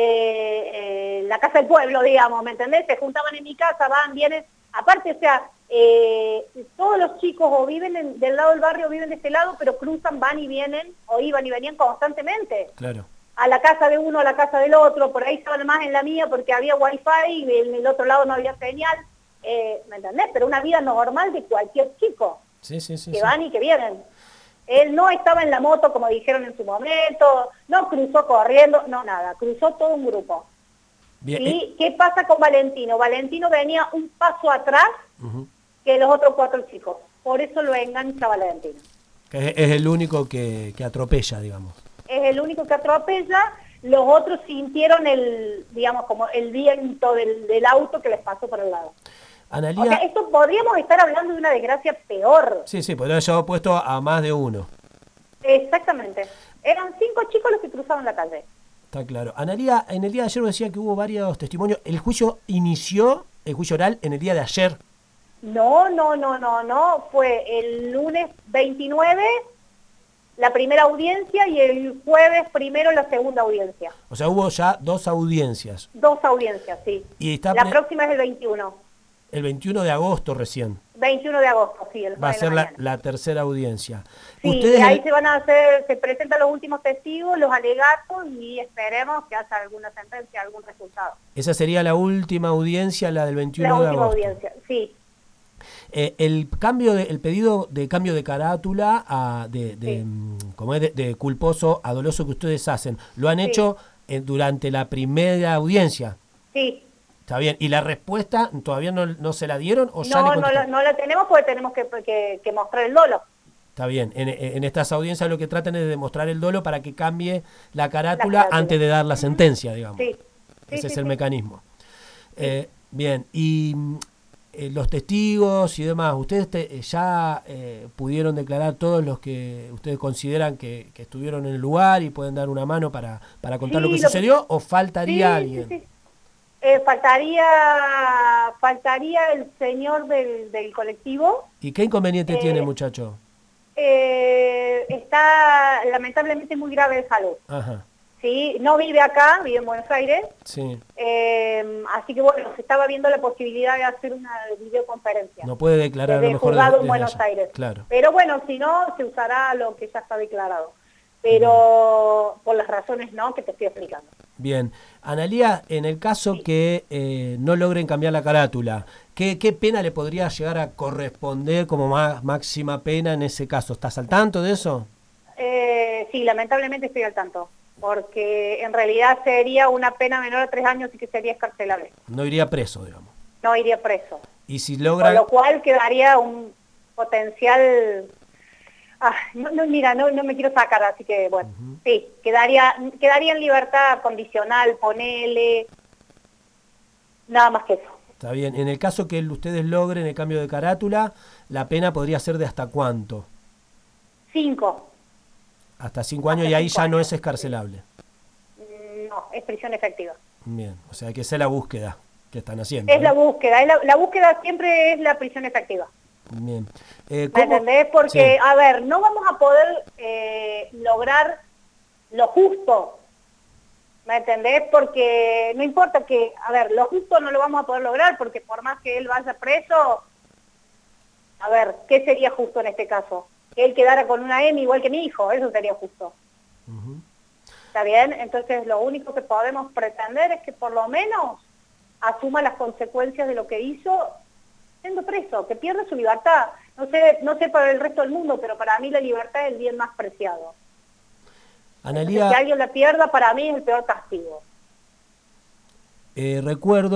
la casa del pueblo, digamos, ¿me entendés? Se juntaban en mi casa, van, vienen, aparte, o sea, todos los chicos o viven del lado del barrio o viven de este lado, pero cruzan, van y vienen, o iban y venían constantemente. Claro. A la casa de uno, a la casa del otro, por ahí estaban más en la mía porque había wifi y en el otro lado no había señal, ¿me entendés? Pero una vida normal de cualquier chico, sí, que van y que vienen. Él no estaba en la moto, como dijeron en su momento, no cruzó corriendo, no nada, cruzó todo un grupo. Bien, ¿Y qué pasa con Valentino? Valentino venía un paso atrás uh-huh, que los otros 4 chicos, por eso lo engancha Valentino. que es el único que atropella, digamos. Es el único que atropella, los otros sintieron el, digamos, como el viento del auto que les pasó por el lado. Analía, o sea, esto podríamos estar hablando de una desgracia peor. Sí, podría haber llevado puesto a más de uno. Exactamente. Eran 5 chicos los que cruzaban la calle. Está claro. Analía, en el día de ayer decía que hubo varios testimonios. ¿El juicio inició, el juicio oral, en el día de ayer? No. Fue el lunes 29 la primera audiencia y el jueves primero la segunda audiencia. O sea, hubo ya 2 audiencias. 2 audiencias, sí. Y está la próxima es el 21. El 21 de agosto recién. 21 de agosto, sí. Va a ser la tercera audiencia. Sí, y ahí se presentan los últimos testigos, los alegatos y esperemos que haya alguna sentencia, algún resultado. Esa sería la última audiencia, la del 21 de agosto. La última audiencia, sí. El pedido de cambio de carátula de culposo a doloso que ustedes hacen, ¿lo han hecho durante la primera audiencia? Sí. Está bien. ¿Y la respuesta todavía no se la dieron? ¿O ya no la tenemos porque tenemos que mostrar el dolo. Está bien. En estas audiencias lo que tratan es de demostrar el dolo para que cambie la carátula antes de dar la sentencia, digamos. Sí. Ese es el mecanismo. Bien. Y los testigos y demás, ¿ustedes ya pudieron declarar todos los que ustedes consideran que estuvieron en el lugar y pueden dar una mano para contar lo que sucedió? ¿O faltaría alguien? Sí. Faltaría el señor del colectivo. ¿Y qué inconveniente tiene, muchacho? Está lamentablemente muy grave de salud. Ajá. Sí, no vive acá, vive en Buenos Aires. Sí. Así que bueno, se estaba viendo la posibilidad de hacer una videoconferencia. No puede declarar desde a lo mejor juzgado en desde Buenos allá. Aires. Claro. Pero bueno, si no, se usará lo que ya está declarado. Pero por las razones que te estoy explicando. Bien. Analía, en el caso que no logren cambiar la carátula, ¿qué pena le podría llegar a corresponder como máxima pena en ese caso? ¿Estás al tanto de eso? Sí, lamentablemente estoy al tanto. Porque en realidad sería una pena menor a 3 años y que sería escarcelable. No iría preso, digamos. No iría preso. Y si logran... Con lo cual quedaría un potencial... Mira, no me quiero sacar, así que bueno, sí, quedaría en libertad condicional, ponele, nada más que eso. Está bien. En el caso que ustedes logren el cambio de carátula, ¿la pena podría ser de hasta cuánto? 5. Hasta 5 años y ahí ya no es escarcelable. No, es prisión efectiva. Bien, o sea, que esa es la búsqueda que están haciendo. Es la búsqueda, la búsqueda siempre es la prisión efectiva. Bien. ¿Me entendés? Porque, a ver, no vamos a poder lograr lo justo. ¿Me entendés? Porque no importa que, a ver, lo justo no lo vamos a poder lograr porque por más que él vaya preso, a ver, ¿qué sería justo en este caso? Que él quedara con una M igual que mi hijo, eso sería justo. ¿Está bien? Entonces lo único que podemos pretender es que por lo menos asuma las consecuencias de lo que hizo siendo preso, que pierda su libertad. No sé para el resto del mundo, pero para mí la libertad es el bien más preciado. Analía, entonces, que alguien la pierda para mí es el peor castigo. recuerdo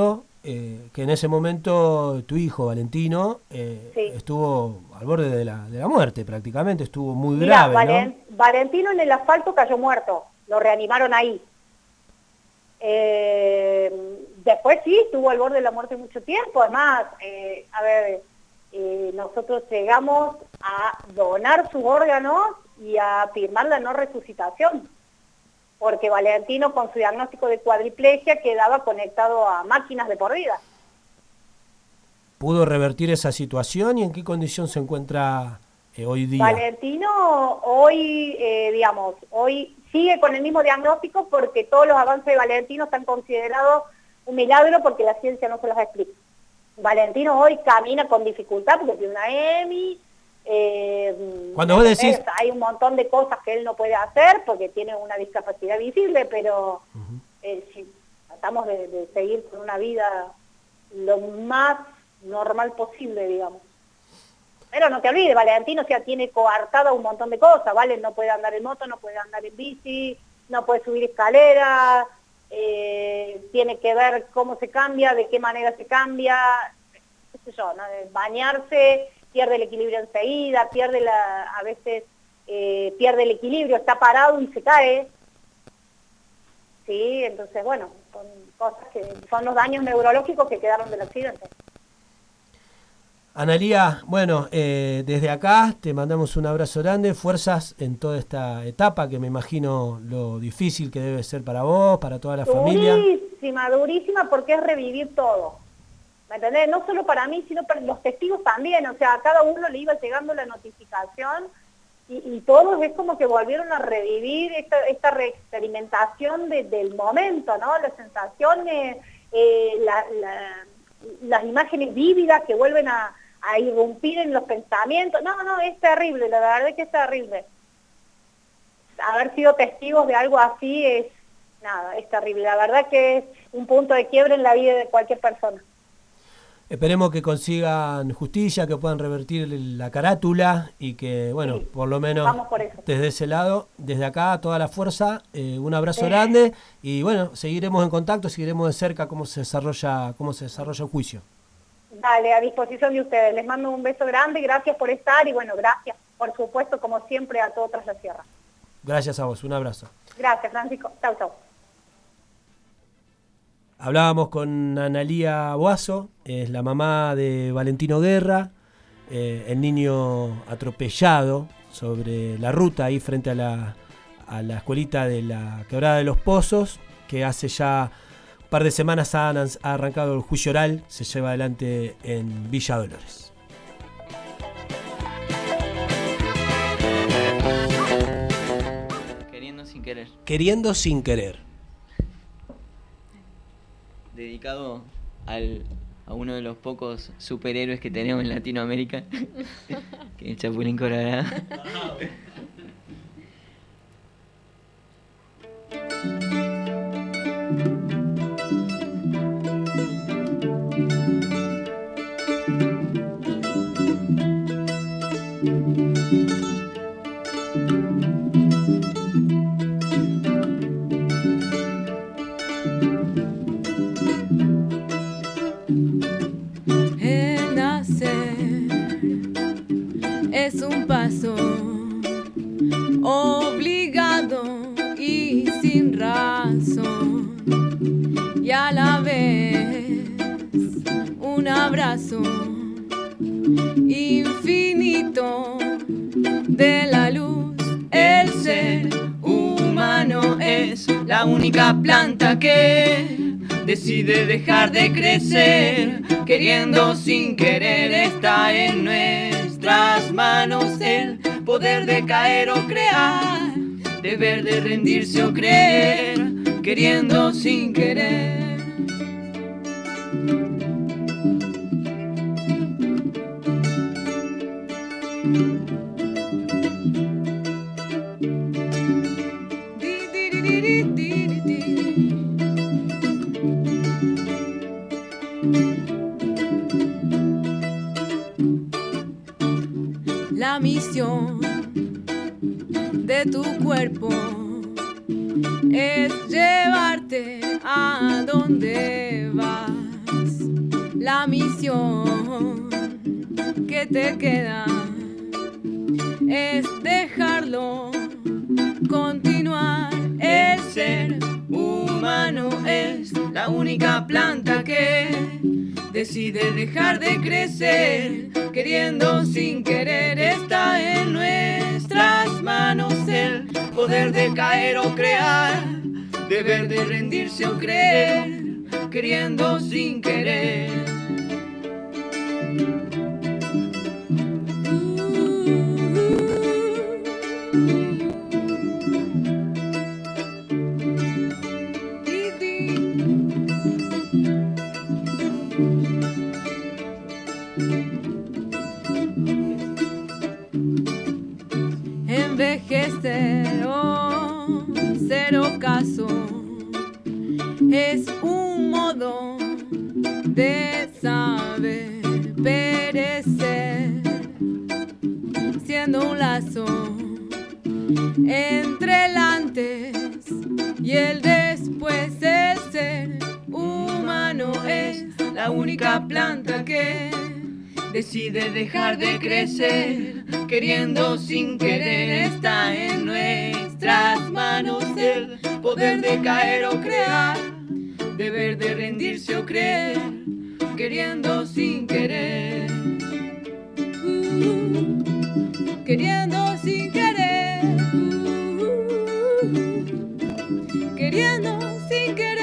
que en ese momento tu hijo, Valentino, estuvo al borde de la muerte prácticamente, estuvo muy grave, ¿no? Valentino en el asfalto cayó muerto, lo reanimaron ahí. Después sí, estuvo al borde de la muerte mucho tiempo, además, nosotros llegamos a donar sus órganos y a firmar la no resucitación, porque Valentino con su diagnóstico de cuadriplegia quedaba conectado a máquinas de por vida. ¿Pudo revertir esa situación y en qué condición se encuentra hoy día? Valentino hoy, hoy sigue con el mismo diagnóstico porque todos los avances de Valentino están considerados un milagro porque la ciencia no se los explica. Valentino hoy camina con dificultad porque tiene una EMI. Cuando vos decís... Hay un montón de cosas que él no puede hacer porque tiene una discapacidad visible, pero si tratamos de seguir con una vida lo más normal posible, digamos. Pero no te olvides, Valentino tiene coartada un montón de cosas, ¿vale? No puede andar en moto, no puede andar en bici, no puede subir escaleras, tiene que ver cómo se cambia, de qué manera se cambia, qué sé yo, ¿no? Bañarse, pierde el equilibrio enseguida, a veces pierde el equilibrio, está parado y se cae. Sí, entonces bueno, son cosas que son los daños neurológicos que quedaron del accidente. Analía, bueno, desde acá te mandamos un abrazo grande, fuerzas en toda esta etapa que me imagino lo difícil que debe ser para vos, para toda la familia. Durísima porque es revivir todo, ¿me entendés? No solo para mí, sino para los testigos también, o sea, a cada uno le iba llegando la notificación y todos es como que volvieron a revivir esta reexperimentación del momento, ¿no? Las sensaciones, las imágenes vívidas que vuelven a irrumpir en los pensamientos. No, es terrible, la verdad es que es terrible. Haber sido testigos de algo así es terrible. La verdad que es un punto de quiebre en la vida de cualquier persona. Esperemos que consigan justicia, que puedan revertir la carátula y que, bueno, por lo menos desde ese lado, desde acá, toda la fuerza, un abrazo grande y, bueno, seguiremos en contacto, seguiremos de cerca cómo se desarrolla el juicio. Dale, a disposición de ustedes. Les mando un beso grande, gracias por estar y, bueno, gracias, por supuesto, como siempre, a todo Tras la Sierra. Gracias a vos, un abrazo. Gracias, Francisco. Chau. Hablábamos con Analía Boazo, es la mamá de Valentino Guerra, el niño atropellado sobre la ruta ahí frente a la escuelita de la Quebrada de los Pozos, que hace ya un par de semanas ha arrancado el juicio oral, se lleva adelante en Villa Dolores. Queriendo sin querer. Queriendo sin querer. Dedicado a uno de los pocos superhéroes que tenemos en Latinoamérica, que es el Chapulín Colorado. Es un paso obligado y sin razón, y a la vez un abrazo infinito de la luz. El ser humano es la única planta que decide dejar de crecer, queriendo sin querer. Está en nuestras manos el poder de caer o crear, deber de rendirse o creer, queriendo sin querer. La misión de tu cuerpo es llevarte a donde vas. La misión que te queda es dejarlo continuar. El ser humano es la única planta que decide dejar de crecer, queriendo sin querer. Está en nuestras manos el poder de caer o crear, deber de rendirse o creer, queriendo sin querer. Envejecer o ser ocaso es un modo de saber perecer, siendo un lazo entre el antes y el después. El ser humano es la única planta que decide dejar de crecer, queriendo sin querer. Está en nuestras manos el poder de caer o crear, deber de rendirse o creer, queriendo sin querer. Queriendo sin querer. Queriendo sin querer.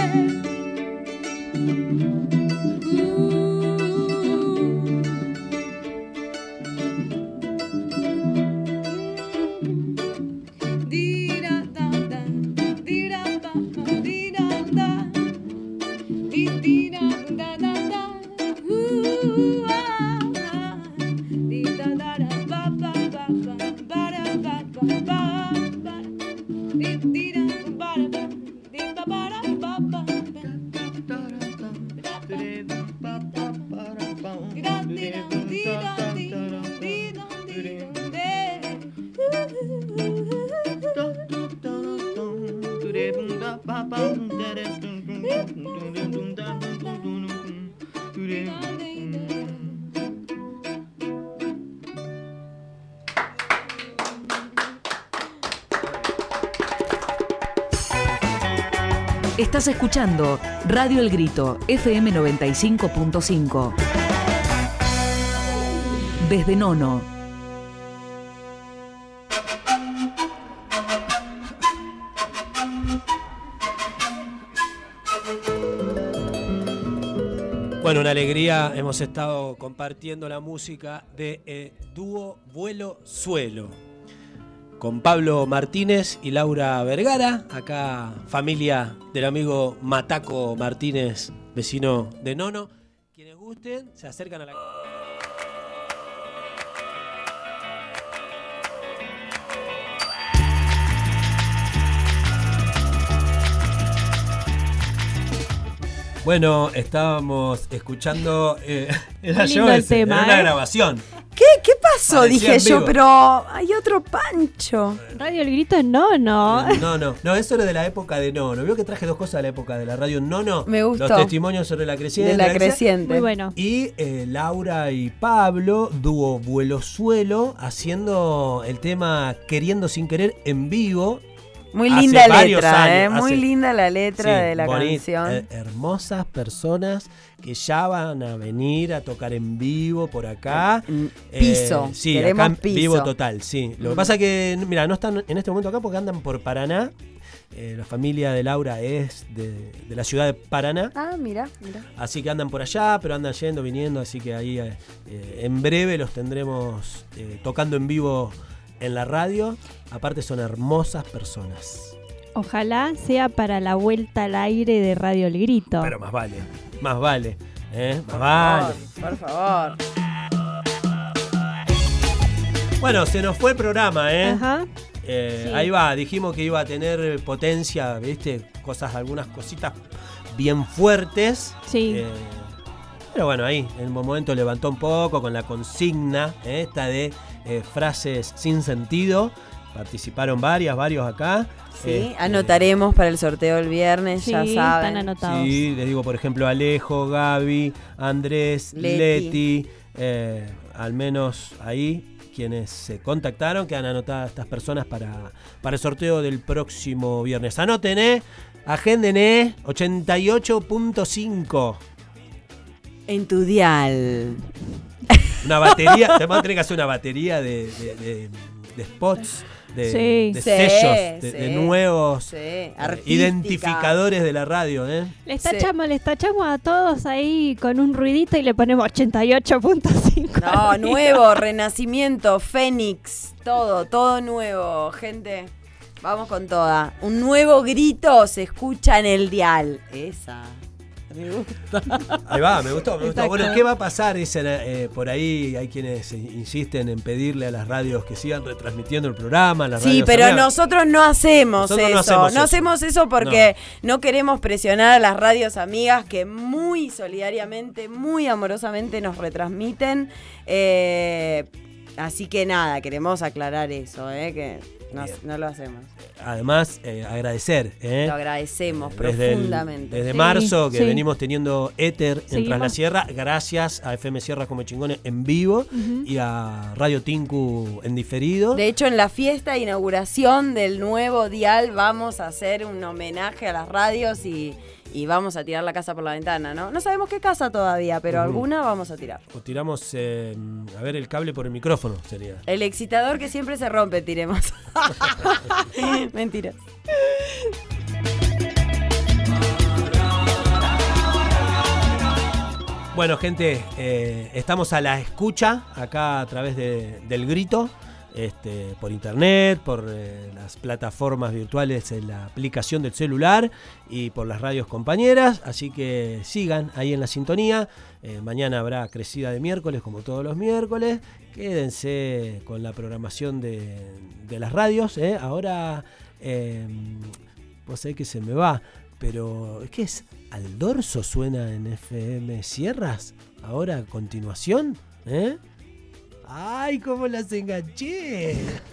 Estás escuchando Radio El Grito, FM 95.5. Desde Nono. Bueno, una alegría. Hemos estado compartiendo la música de dúo Vuelo Suelo con Pablo Martínez y Laura Vergara. Acá familia del amigo Mataco Martínez, vecino de Nono. Quienes gusten, se acercan a la... Bueno, estábamos escuchando era yo el tema, era una grabación. ¿Qué pasó? Parecía dije yo, pero hay otro Pancho. Radio El Grito en Nono. No, eso era de la época de Nono. Veo que traje dos cosas de la época de la radio Nono. Me gustó. Los testimonios sobre la creciente. De la creciente. Muy bueno. Y Laura y Pablo, dúo Vuelo Suelo, haciendo el tema Queriendo Sin Querer en vivo. Muy linda letra, muy linda la letra de la canción. Hermosas personas que ya van a venir a tocar en vivo por acá. Piso, sí, queremos acá en piso. Vivo total, sí. Lo que pasa es que, mira, no están en este momento acá porque andan por Paraná. La familia de Laura es de la ciudad de Paraná. Ah, mira. Así que andan por allá, pero andan yendo, viniendo. Así que ahí en breve los tendremos tocando en vivo en la radio. Aparte son hermosas personas. Ojalá sea para la vuelta al aire de Radio El Grito. Pero más vale, más vale. Por favor. Bueno, se nos fue el programa, Ajá. Sí. Ahí va, dijimos que iba a tener potencia, ¿viste? Algunas cositas bien fuertes. Sí. Pero bueno, ahí en el momento levantó un poco con la consigna esta de frases sin sentido. Participaron varios acá. Sí, anotaremos para el sorteo del viernes, Sí, ya saben. están anotados. Sí, les digo, por ejemplo, Alejo, Gaby, Andrés, Leti, al menos ahí quienes se contactaron, quedan anotadas estas personas para el sorteo del próximo viernes. Anoten, agenden, 88.5. En tu dial. Una batería, te van a tener que hacer una batería de spots, de sellos, de nuevos identificadores de la radio. Les tachamos a todos ahí con un ruidito y le ponemos 88.5. No, nuevo, renacimiento, Fénix, todo nuevo, gente. Vamos con toda. Un nuevo grito se escucha en el dial. Esa. Me gusta. Ahí va, me gustó. Bueno, ¿qué va a pasar? Por ahí hay quienes insisten en pedirle a las radios que sigan retransmitiendo el programa. Sí, pero nosotros no hacemos eso. No hacemos eso porque no queremos presionar a las radios amigas que muy solidariamente, muy amorosamente nos retransmiten. Así que nada, queremos aclarar eso, que no lo hacemos. Además, agradecer. Lo agradecemos profundamente. Desde marzo que venimos teniendo éter en Tras la Sierra, gracias a FM Sierra Come Chingones en vivo y a Radio Tinku en diferido. De hecho, en la fiesta de inauguración del nuevo dial vamos a hacer un homenaje a las radios y vamos a tirar la casa por la ventana, ¿no? No sabemos qué casa todavía, pero alguna vamos a tirar. O tiramos, a ver, el cable por el micrófono sería. El excitador que siempre se rompe, tiremos. Mentiras. Bueno, gente, estamos a la escucha acá a través del grito. Por internet, por las plataformas virtuales en la aplicación del celular y por las radios compañeras, así que sigan ahí en la sintonía. Mañana habrá crecida de miércoles como todos los miércoles. Quédense con la programación de las radios. Ahora vos sabés que se me va, pero es que es Al Dorso suena en FM Sierras ahora a continuación. ¡Ay, cómo las enganché!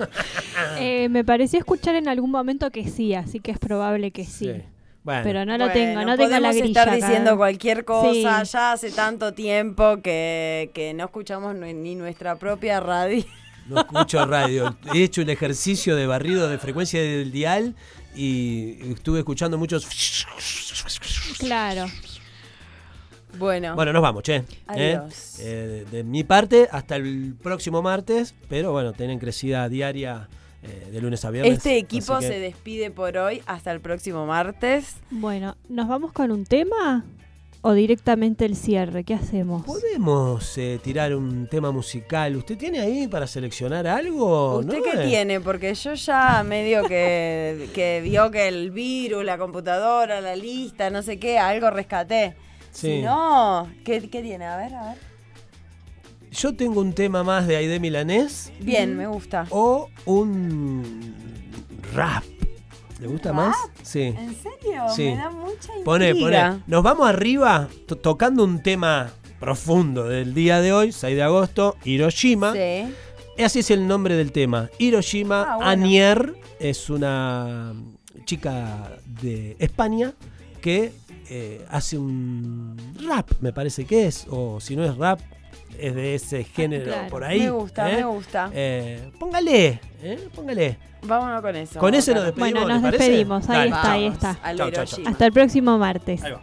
Me pareció escuchar en algún momento que sí, así que es probable que sí. Bueno. Pero no lo tengo, no tengo la grilla. Podemos estar diciendo cualquier cosa, ya hace tanto tiempo que no escuchamos ni nuestra propia radio. No escucho radio. He hecho un ejercicio de barrido de frecuencia del dial y estuve escuchando muchos... Claro. Bueno, nos vamos, che. Adiós. De mi parte, hasta el próximo martes, pero bueno, tienen crecida diaria de lunes a viernes. Este equipo se despide por hoy, hasta el próximo martes. Bueno, ¿nos vamos con un tema o directamente el cierre? ¿Qué hacemos? Podemos tirar un tema musical. ¿Usted tiene ahí para seleccionar algo? ¿Usted qué tiene? Porque yo ya medio que vio que el virus, la computadora, la lista, no sé qué, algo rescaté. Sí. Si no, ¿qué tiene? A ver. Yo tengo un tema más de Aide Milanés. Bien, me gusta. O un rap. ¿Le gusta más? Sí. ¿En serio? Sí. Me da mucha intriga. Poné. Nos vamos arriba tocando un tema profundo del día de hoy, 6 de agosto, Hiroshima. Sí. Así es el nombre del tema. Hiroshima. Bueno. Anier es una chica de España que hace un rap, me parece que es, o si no es rap, es de ese género, claro, por ahí. Me gusta. Póngale. Vámonos con eso. Con ese nos despedimos. Bueno, nos despedimos. Ahí está. Chau. Hasta el próximo martes. Ahí va.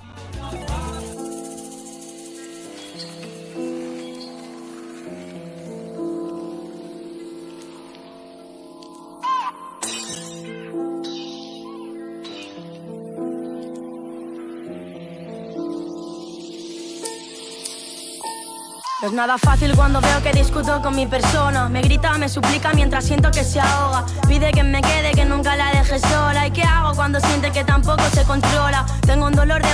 No es nada fácil cuando veo que discuto con mi persona. Me grita, me suplica mientras siento que se ahoga. Pide que me quede, que nunca la deje sola. ¿Y qué hago cuando siente que tampoco se controla? Tengo un dolor de barriga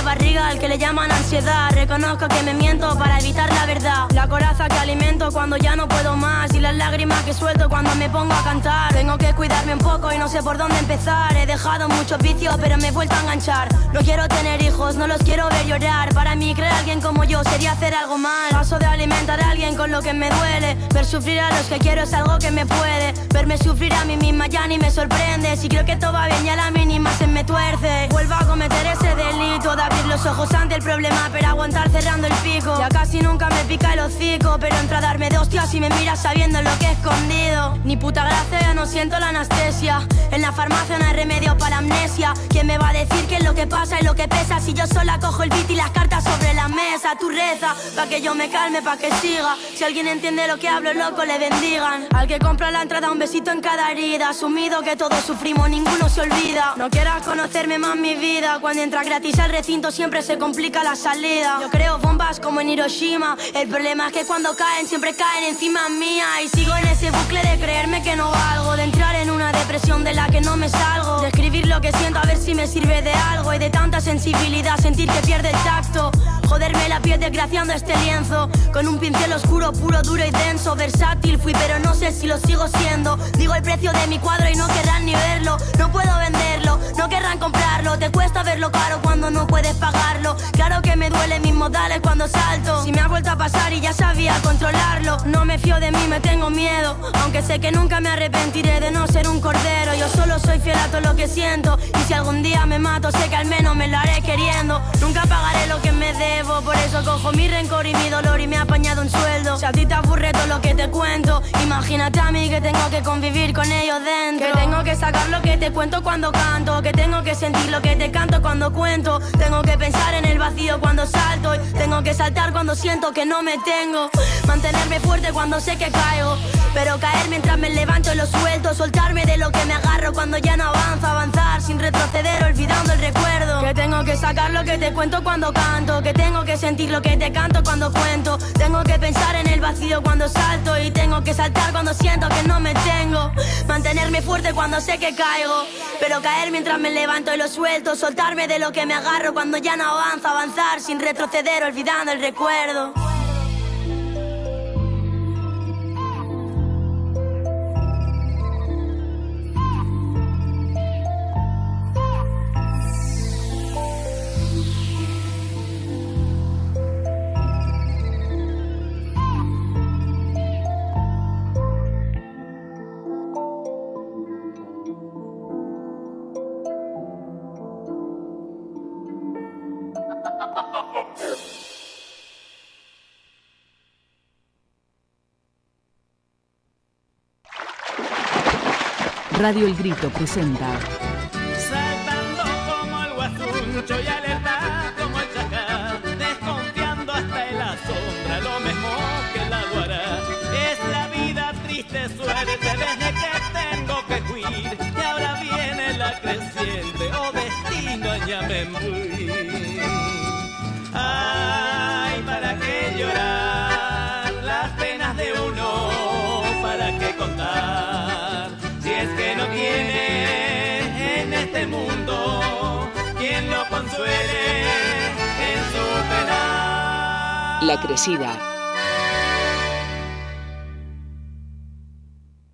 mental que le llaman ansiedad. Reconozco que me miento para evitar la verdad. La coraza que alimento cuando ya no puedo más, y las lágrimas que suelto cuando me pongo a cantar. Tengo que cuidarme un poco y no sé por dónde empezar. He dejado muchos vicios pero me he vuelto a enganchar. No quiero tener hijos, no los quiero ver llorar. Para mí creer a alguien como yo sería hacer algo mal. Paso de alimentar a alguien con lo que me duele. Ver sufrir a los que quiero es algo que me puede. Verme sufrir a mí misma ya ni me sorprende. Si creo que todo va bien ya la mínima se me tuerce. Vuelvo a cometer ese delito de abrir los ojos ante el problema pero aguantar cerrando el pico. Ya casi nunca me pica el hocico, pero entra a darme de hostias y me miras sabiendo lo que he escondido. Ni puta gracia, ya no siento la anestesia. En la farmacia no hay remedio para amnesia. ¿Quién me va a decir qué es lo que pasa y lo que pesa? Si yo sola cojo el beat y las cartas sobre la mesa. Tú reza, pa' que yo me calme, pa' que siga. Si alguien entiende lo que hablo, loco, le bendigan. Al que compra la entrada, un besito en cada herida. Asumido que todos sufrimos, ninguno se olvida. No quieras conocerme más mi vida. Cuando entra gratis al recinto siempre se complica la salida. Yo creo bombas como en Hiroshima. El problema es que cuando caen siempre caen encima mía. Y sigo en ese bucle de creerme que no valgo, de entrar en una depresión de la que no me salgo, de escribir lo que siento a ver si me sirve de algo. Y de tanta sensibilidad sentir que pierde el tacto. Joderme la piel desgraciando este lienzo con un pincel oscuro, puro, duro y denso. Versátil fui pero no sé si lo sigo siendo. Digo el precio de mi cuadro y no querrán ni verlo. No puedo venderlo, no querrán comprarlo. Te cuesta verlo caro cuando no puedes pagarlo. Claro que me duelen mis modales cuando salto. Si me ha vuelto a pasar y ya sabía controlarlo. No me fío de mí, me tengo miedo, aunque sé que nunca me arrepentiré de no ser un cordero. Yo solo soy fiel a todo lo que siento. Y si algún día me mato sé que al menos me lo haré queriendo. Nunca pagaré lo que me debo, por eso cojo mi rencor y mi dolor y me he apañado un sueldo. Si a ti te aburre todo lo que te cuento, imagínate a mí que tengo que convivir con ellos dentro. Que tengo que sacar lo que te cuento cuando canto, que tengo que sentir lo que te canto cuando cuento. Tengo que pensar en el vacío cuando salto y tengo que saltar cuando siento que no me tengo. Mantenerme fuerte cuando sé que caigo, pero caer mientras me levanto y lo suelto. Soltarme de lo que me agarro cuando ya no avanzo. Avanzar sin retroceder olvidando el recuerdo. Que tengo que sacar lo que te cuento cuando canto, que tengo que sentir lo que te canto cuando cuento. Tengo que pensar en el vacío cuando salto y tengo que saltar cuando siento que no me tengo. Mantenerme fuerte cuando sé que caigo, pero caer mientras me levanto y lo suelto. Soltarme de lo que me agarro cuando ya no avanzo. Avanzar sin retroceder olvidando el recuerdo. Radio El Grito presenta Saltando como el guasuncho y alerta como el chacal, desconfiando hasta en la sombra, lo mejor que la guará. Es la vida triste suerte desde que tengo que huir, y ahora viene la creciente, oh destino allá me voy. Ay, ¿para qué llorar las penas de uno? ¿Para qué contar? Si es que no tiene en este mundo quien lo consuele en su pena. La Crecida.